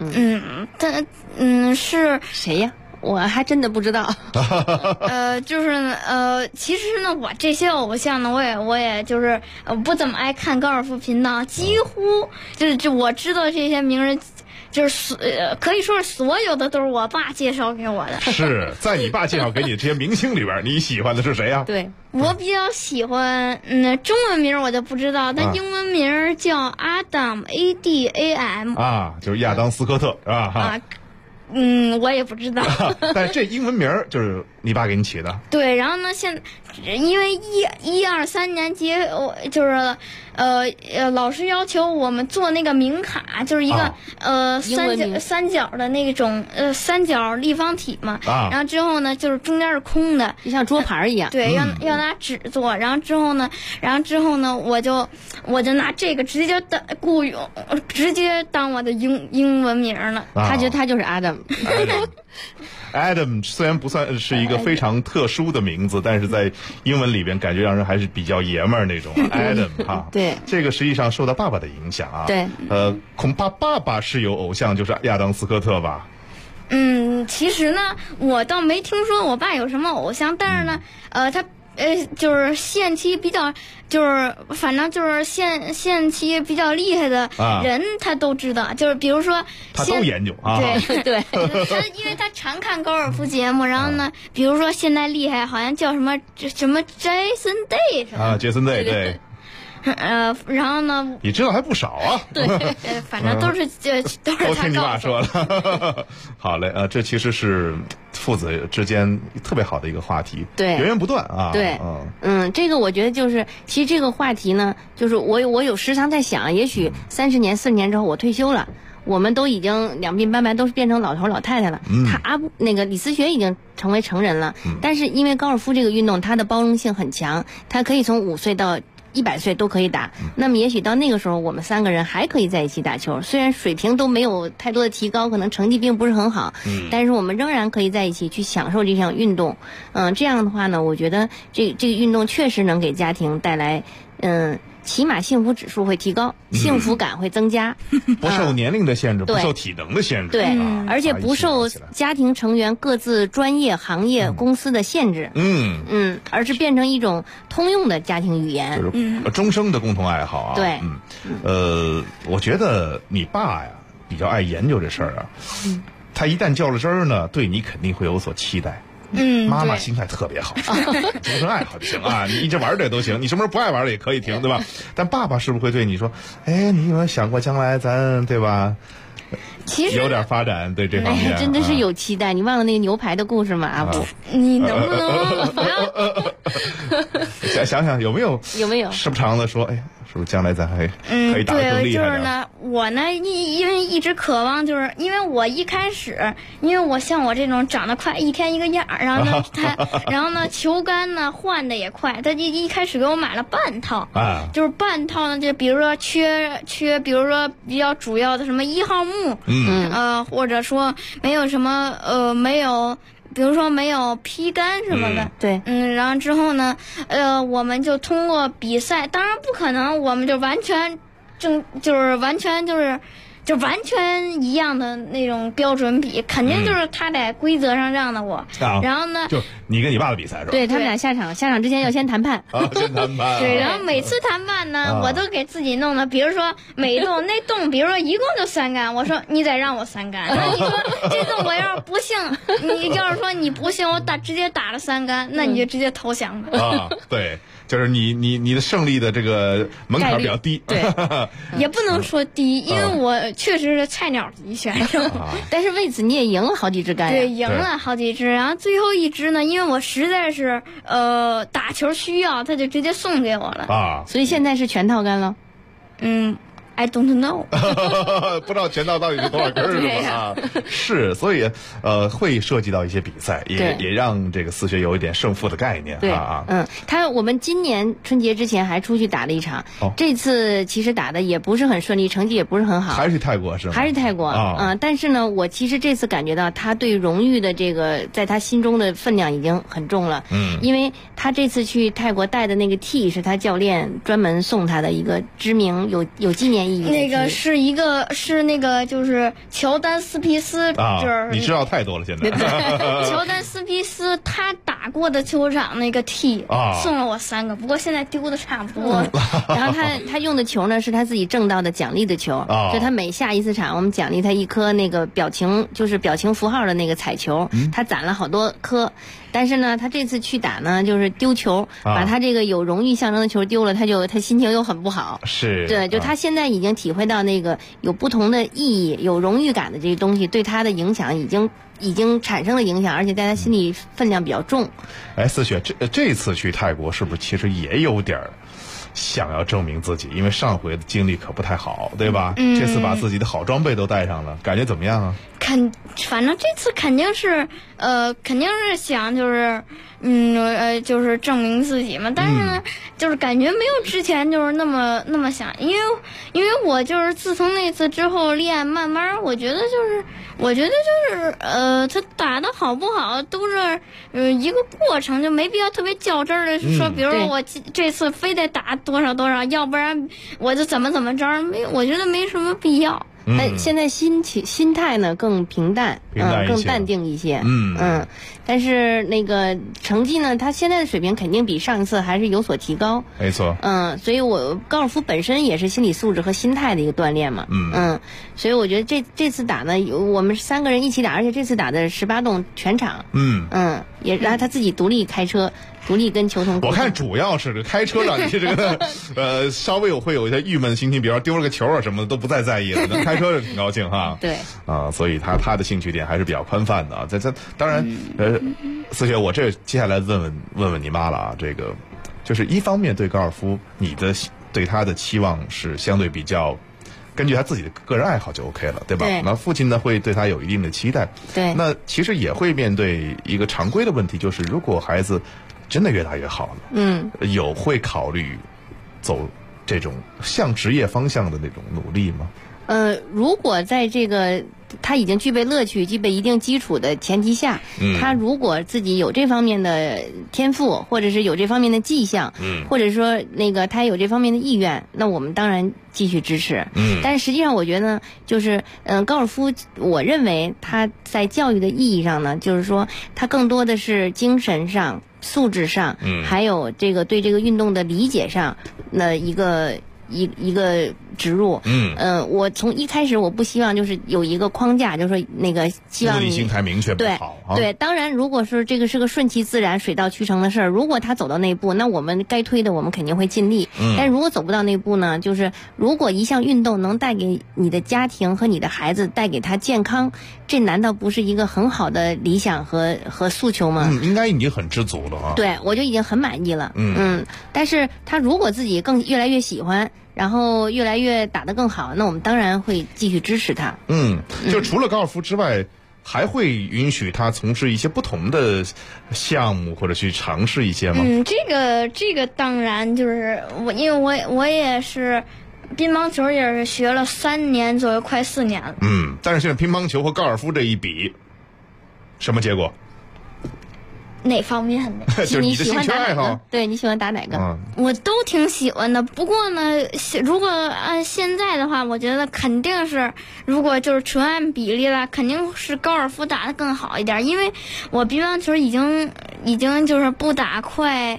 是谁呀？我还真的不知道。 就是其实呢，我这些偶像呢，我也就是不怎么爱看高尔夫频道，几乎就是我知道这些名人。就是可以说是所有的都是我爸介绍给我的。是在你爸介绍给你这些明星里边，你喜欢的是谁呀？ 对， 我比较喜欢，中文名我就不知道，但英文名叫 Adam ADAM 就是亚当斯科特是吧？ 我也不知道。 但这英文名就是你爸给你起的。 对，然后呢，因为1、2、3年级，就是老师要求我们做那个名卡，就是一个三角的那种三角立方体嘛。然后之后呢，就是中间是空的， 就像桌盘一样。 对，要拿纸做。然后之后呢，我就拿这个直接当我的英文名了。 他觉得他就是 Adam 虽然不算是一个非常特殊的名字，但是在英文里边感觉让人还是比较爷们儿那种。Adam 哈， 对， 这个实际上受到爸爸的影响啊。 对， 恐怕爸爸是有偶像，就是亚当斯科特吧。 其实呢，我倒没听说我爸有什么偶像，但是呢，他。就是限期比较，就是反正就是限期比较厉害的人，他都知道。就是比如说， 他都研究啊。 对，因为他常看高尔夫节目，然后呢，比如说现在厉害，好像叫什么 Jason Day 什么 Jason Day 对。 然后呢？ 你知道还不少啊。 对，反正都是都听你爸说了。好嘞，这其实是父子之间特别好的一个话题， 对， 源源不断啊。 对，这个我觉得就是，其实这个话题呢，就是我有时常在想，也许30年、40年之后我退休了。我们都已经两鬓斑白，都是变成老头老太太了。那个李思学已经成为成人了，但是因为高尔夫这个运动，它的包容性很强，它可以从5岁到100岁都可以打。那么也许到那个时候，我们3个人还可以在一起打球，虽然水平都没有太多的提高，可能成绩并不是很好，但是我们仍然可以在一起去享受这项运动。这样的话呢，我觉得这个运动确实能给家庭带来起码幸福指数会提高，幸福感会增加， 不受年龄的限制，不受体能的限制， 对，而且不受家庭成员各自专业行业公司的限制，而是变成一种通用的家庭语言， 就是终生的共同爱好啊。 对， 我觉得你爸呀比较爱研究这事儿啊，他一旦较了真儿呢，对你肯定会有所期待。妈妈心态特别好，终身爱好就行啊，你一直玩这都行，你什么时候不爱玩了也可以停，对吧？但爸爸是不是会对你说，你有没有想过将来咱对吧？ 其实有点发展，对这方面真的是有期待。你忘了那个牛排的故事吗？阿布， 你能不能不要想想有没有时不常的说，是不是将来咱还可以打得更厉害？ 对，就是呢，我呢因为一直渴望，就是因为我一开始，因为我像我这种长得快，一天一个样，然后呢然后呢球杆呢换的也快，他一开始给我买了半套，就是半套呢，就比如说缺，比如说比较主要的什么1号木，或者说没有什么没有比如说没有劈杆什么的， 对， 然后之后呢，我们就通过比赛，当然不可能，我们就完全完全一样的那种标准比，肯定就是他在规则上让的我，然后呢， 就你跟你爸的比赛是吧？ 对他们俩下场之前要先谈判， 先谈判。 对，然后每次谈判呢，我都给自己弄的，比如说每栋那栋，比如说一共就3杆，我说你得让我3杆，那你说这栋我要是不幸，你要是说你不幸，我直接打了3杆，那你就直接投降吧。 对。就是你的胜利的这个门槛比较低， 对， 也不能说低，因为我确实是菜鸟级选手， 但是为此你也赢了好几支杆， 对，赢了好几支，然后最后一支呢，因为我实在是打球需要，他就直接送给我了所以现在是全套杆了。 I don't know 不知道全套到底是多少根是吧？是，所以会涉及到一些比赛，也让这个思学有一点胜负的概念。 对我们今年春节之前还出去打了一场，这次其实打的也不是很顺利，成绩也不是很好。 还是泰国是吗？ 还是泰国但是呢，我其实这次感觉到他对荣誉的这个在他心中的分量已经很重了。因为他这次去泰国带的那个 T 是他教练专门送他的一个知名有纪念意义的 T。 那个是那个就是乔丹斯皮斯， 你知道太多了现在。 乔丹斯皮斯他打过的球场那个 T 送了我3个，不过现在丢的差不多了。 然后他用的球呢是他自己挣到的奖励的球，就他每下一次场，我们奖励他一颗那个表情符号的那个彩球，他攒了好多颗。但是呢，他这次去打呢，就是丢球，把他这个有荣誉象征的球丢了，他心情又很不好。 是， 对，就他现在已经体会到那个有不同的意义、有荣誉感的这些东西对他的影响已经产生了影响，而且在他心里分量比较重。 思学这次去泰国是不是其实也有点想要证明自己？因为上回的经历可不太好，对吧？这次把自己的好装备都带上了，感觉怎么样啊？ 反正这次肯定是想就是证明自己嘛，但是呢，就是感觉没有之前就是那么想，因为我就是自从那次之后练，慢慢我觉得他打的好不好都是一个过程，就没必要特别较真的说，比如说我这次非得打多少，要不然我就怎么着，我觉得没什么必要。 现在心态呢更平淡，更淡定一些。但是那个成绩呢，他现在的水平肯定比上一次还是有所提高。 没错。 所以高尔夫本身也是心理素质和心态的一个锻炼嘛。所以我觉得这次打呢，我们3个人一起打，而且这次打的18洞全场。也让他自己独立开车，独立跟球童。 我看主要是开车让你这个稍微会有一些郁闷心情，比如说丢了个球啊什么的都不再在意了，开车就挺高兴哈。 对所以他的兴趣点还是比较宽泛的啊。当然思学，我这接下来问问你妈了啊。这个就是一方面对高尔夫，你的对他的期望是相对比较根据他自己的个人爱好就 OK 了，对吧？那父亲呢会对他有一定的期待。 对。 那其实也会面对一个常规的问题，就是如果孩子真的越打越好了，会考虑走这种向职业方向的那种努力吗？ 如果在这个他已经具备乐趣、具备一定基础的前提下，他如果自己有这方面的天赋，或者是有这方面的迹象，或者说那个他有这方面的意愿，那我们当然继续支持。但是实际上我觉得就是高尔夫，我认为他在教育的意义上呢，就是说他更多的是精神上、素质上，还有这个对这个运动的理解上，那一个植入。我从一开始我不希望就是有一个框架，就是说那个希望你目的性太明确不好。 对，当然如果说这个是个顺其自然、水到渠成的事儿，如果他走到那一步，那我们该推的我们肯定会尽力。但如果走不到那一步呢，就是如果一项运动能带给你的家庭和你的孩子带给他健康，这难道不是一个很好的理想和诉求吗？ 应该已经很知足了啊。 对，我就已经很满意了。但是他如果自己越来越喜欢，然后越来越打得更好，那我们当然会继续支持他。 就除了高尔夫之外，还会允许他从事一些不同的项目，或者去尝试一些吗？ 这个当然就是因为我也是乒乓球也是学了3年左右，快4年了。 但是现在乒乓球和高尔夫这一比，什么结果？ 哪方面的？ 就是你的兴趣爱好。 对，你喜欢打哪个？ 我都挺喜欢的。不过呢，如果按现在的话，我觉得肯定是，如果就是纯按比例了，肯定是高尔夫打得更好一点。因为我乒乓球已经就是不打快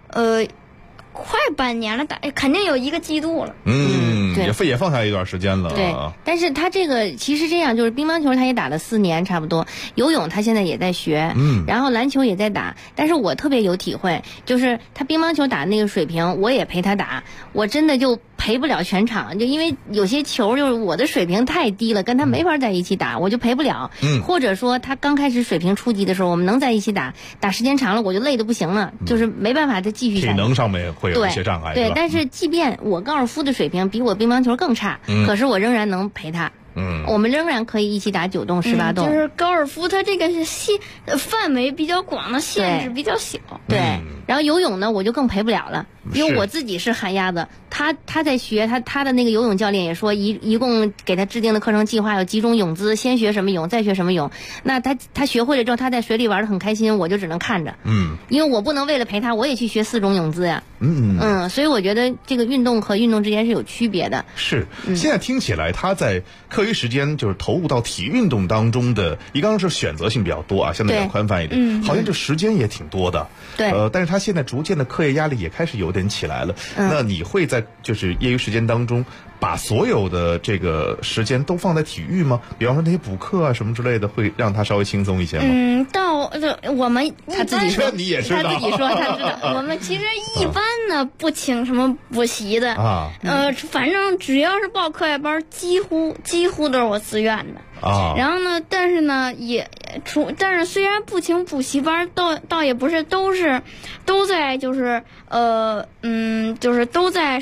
半年了，肯定有1个季度了。 也放下一段时间了。 对，但是他这个其实这样，就是乒乓球他也打了4年差不多，游泳他现在也在学，然后篮球也在打。但是我特别有体会，就是他乒乓球打那个水平，我也陪他打，我真的就陪不了全场，就因为有些球就是我的水平太低了，跟他没法在一起打，我就陪不了。或者说他刚开始水平初级的时候，我们能在一起打时间长了，我就累得不行了，就是没办法再继续下去。 体能上面会有一些障碍。 对，但是即便我高尔夫的水平比我乒乓球更差，可是我仍然能陪他。我们仍然可以一起打9洞、18洞。 就是高尔夫它这个是范围比较广的，限制比较小。 对，然后游泳呢，我就更陪不了了，因为我自己是旱鸭子。他在学，他的那个游泳教练也说，一共给他制定的课程计划有几种泳姿，先学什么泳，再学什么泳。那他学会了之后，他在水里玩得很开心，我就只能看着。因为我不能为了陪他，我也去学4种泳姿呀。所以我觉得这个运动和运动之间是有区别的。 是，现在听起来他在课余时间就是投入到体育运动当中的，你刚刚是选择性比较多啊，相对比较宽泛一点，好像这时间也挺多的。 对， 但是他现在逐渐的课业压力也开始有点起来了。那你会在就是业余时间当中把所有的这个时间都放在体育吗？比方说那些补课啊什么之类的，会让他稍微轻松一些吗？ 我们他自己说，你也知道， 他自己说他知道。我们其实一般呢不请什么补习的啊，反正只要是报课外班，几乎都是我自愿的啊。然后呢，但是呢但是虽然不请补习班，倒也不是都在就是就是都在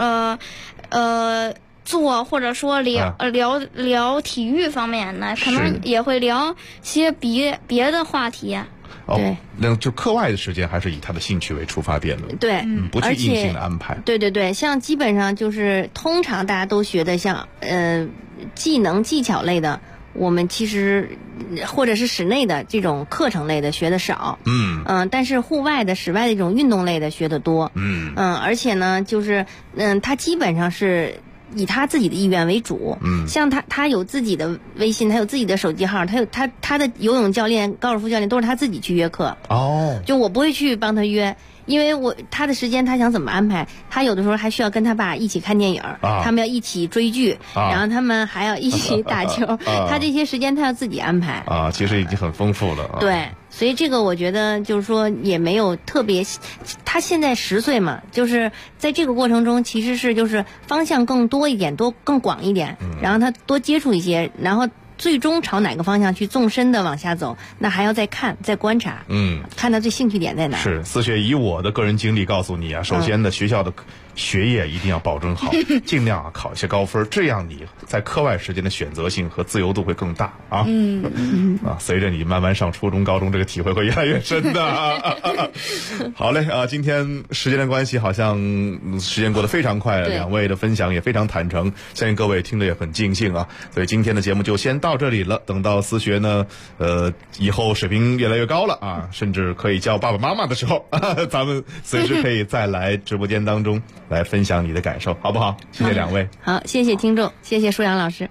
做或者说聊体育方面的，可能也会聊些别的话题。 对， 那就课外的时间还是以他的兴趣为出发点的。 对， 不去硬性的安排。 对，像基本上就是通常大家都学的像技能技巧类的，我们其实或者是室内的这种课程类的学的少。但是户外的室外的这种运动类的学的多。而且呢，就是他基本上是以他自己的意愿为主。像他有自己的微信，他有自己的手机号，他的游泳教练、高尔夫教练都是他自己去约课。就我不会去帮他约，因为他的时间他想怎么安排，他有的时候还需要跟他爸一起看电影，他们要一起追剧，然后他们还要一起打球，他这些时间他要自己安排。 其实已经很丰富了。 对。所以这个我觉得就是说也没有特别，他现在10岁嘛，就是在这个过程中其实是就是方向更多一点，更广一点，然后他多接触一些，然后最终朝哪个方向去纵深的往下走，那还要再看再观察，看他最兴趣点在哪。 是思雪，以我的个人经历告诉你啊，首先呢，学校的学业一定要保证好，尽量考一些高分，这样你在课外时间的选择性和自由度会更大啊。随着你慢慢上初中、高中，这个体会会越来越深的。好嘞啊，今天时间的关系，好像时间过得非常快，两位的分享也非常坦诚，相信各位听得也很尽兴啊。所以今天的节目就先到这里了。等到思学呢，以后水平越来越高了啊，甚至可以叫爸爸妈妈的时候，咱们随时可以再来直播间当中来分享你的感受，好不好？谢谢两位。 好，谢谢听众，谢谢舒阳老师。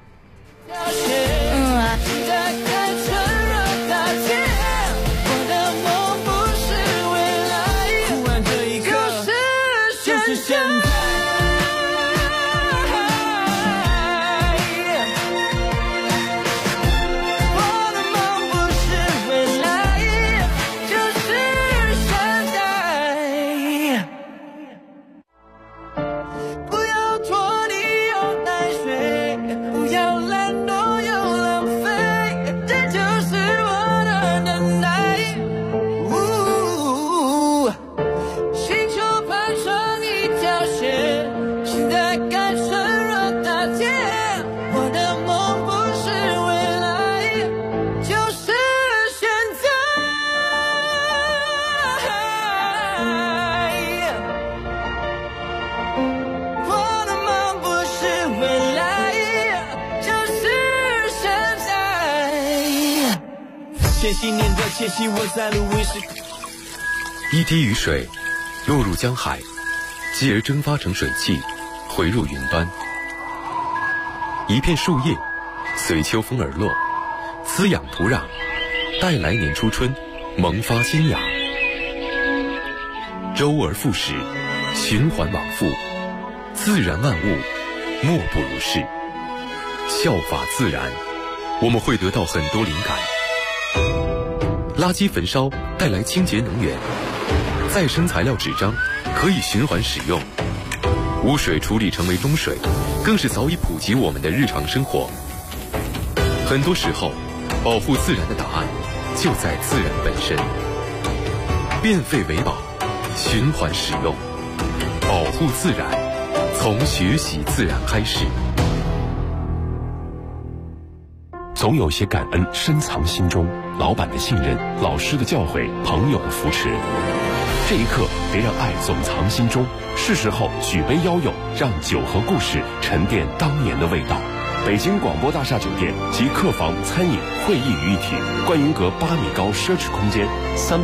前些年的前夕，我在录音室。 一滴雨水落入江海，继而蒸发成水汽，回入云端。一片树叶随秋风而落，滋养土壤，带来年初春，萌发新芽。周而复始，循环往复，自然万物莫不如是。效法自然，我们会得到很多灵感。垃圾焚烧带来清洁能源，再生材料纸张可以循环使用，污水处理成为中水，更是早已普及我们的日常生活。很多时候，保护自然的答案就在自然本身。变废为宝，循环使用，保护自然，从学习自然开始。 总有些感恩深藏心中，老板的信任，老师的教诲，朋友的扶持。这一刻，别让爱总藏心中，是时候举杯邀友，让酒和故事沉淀当年的味道。北京广播大厦酒店及客房、餐饮、会议于一体，观云阁8米高奢侈空间，300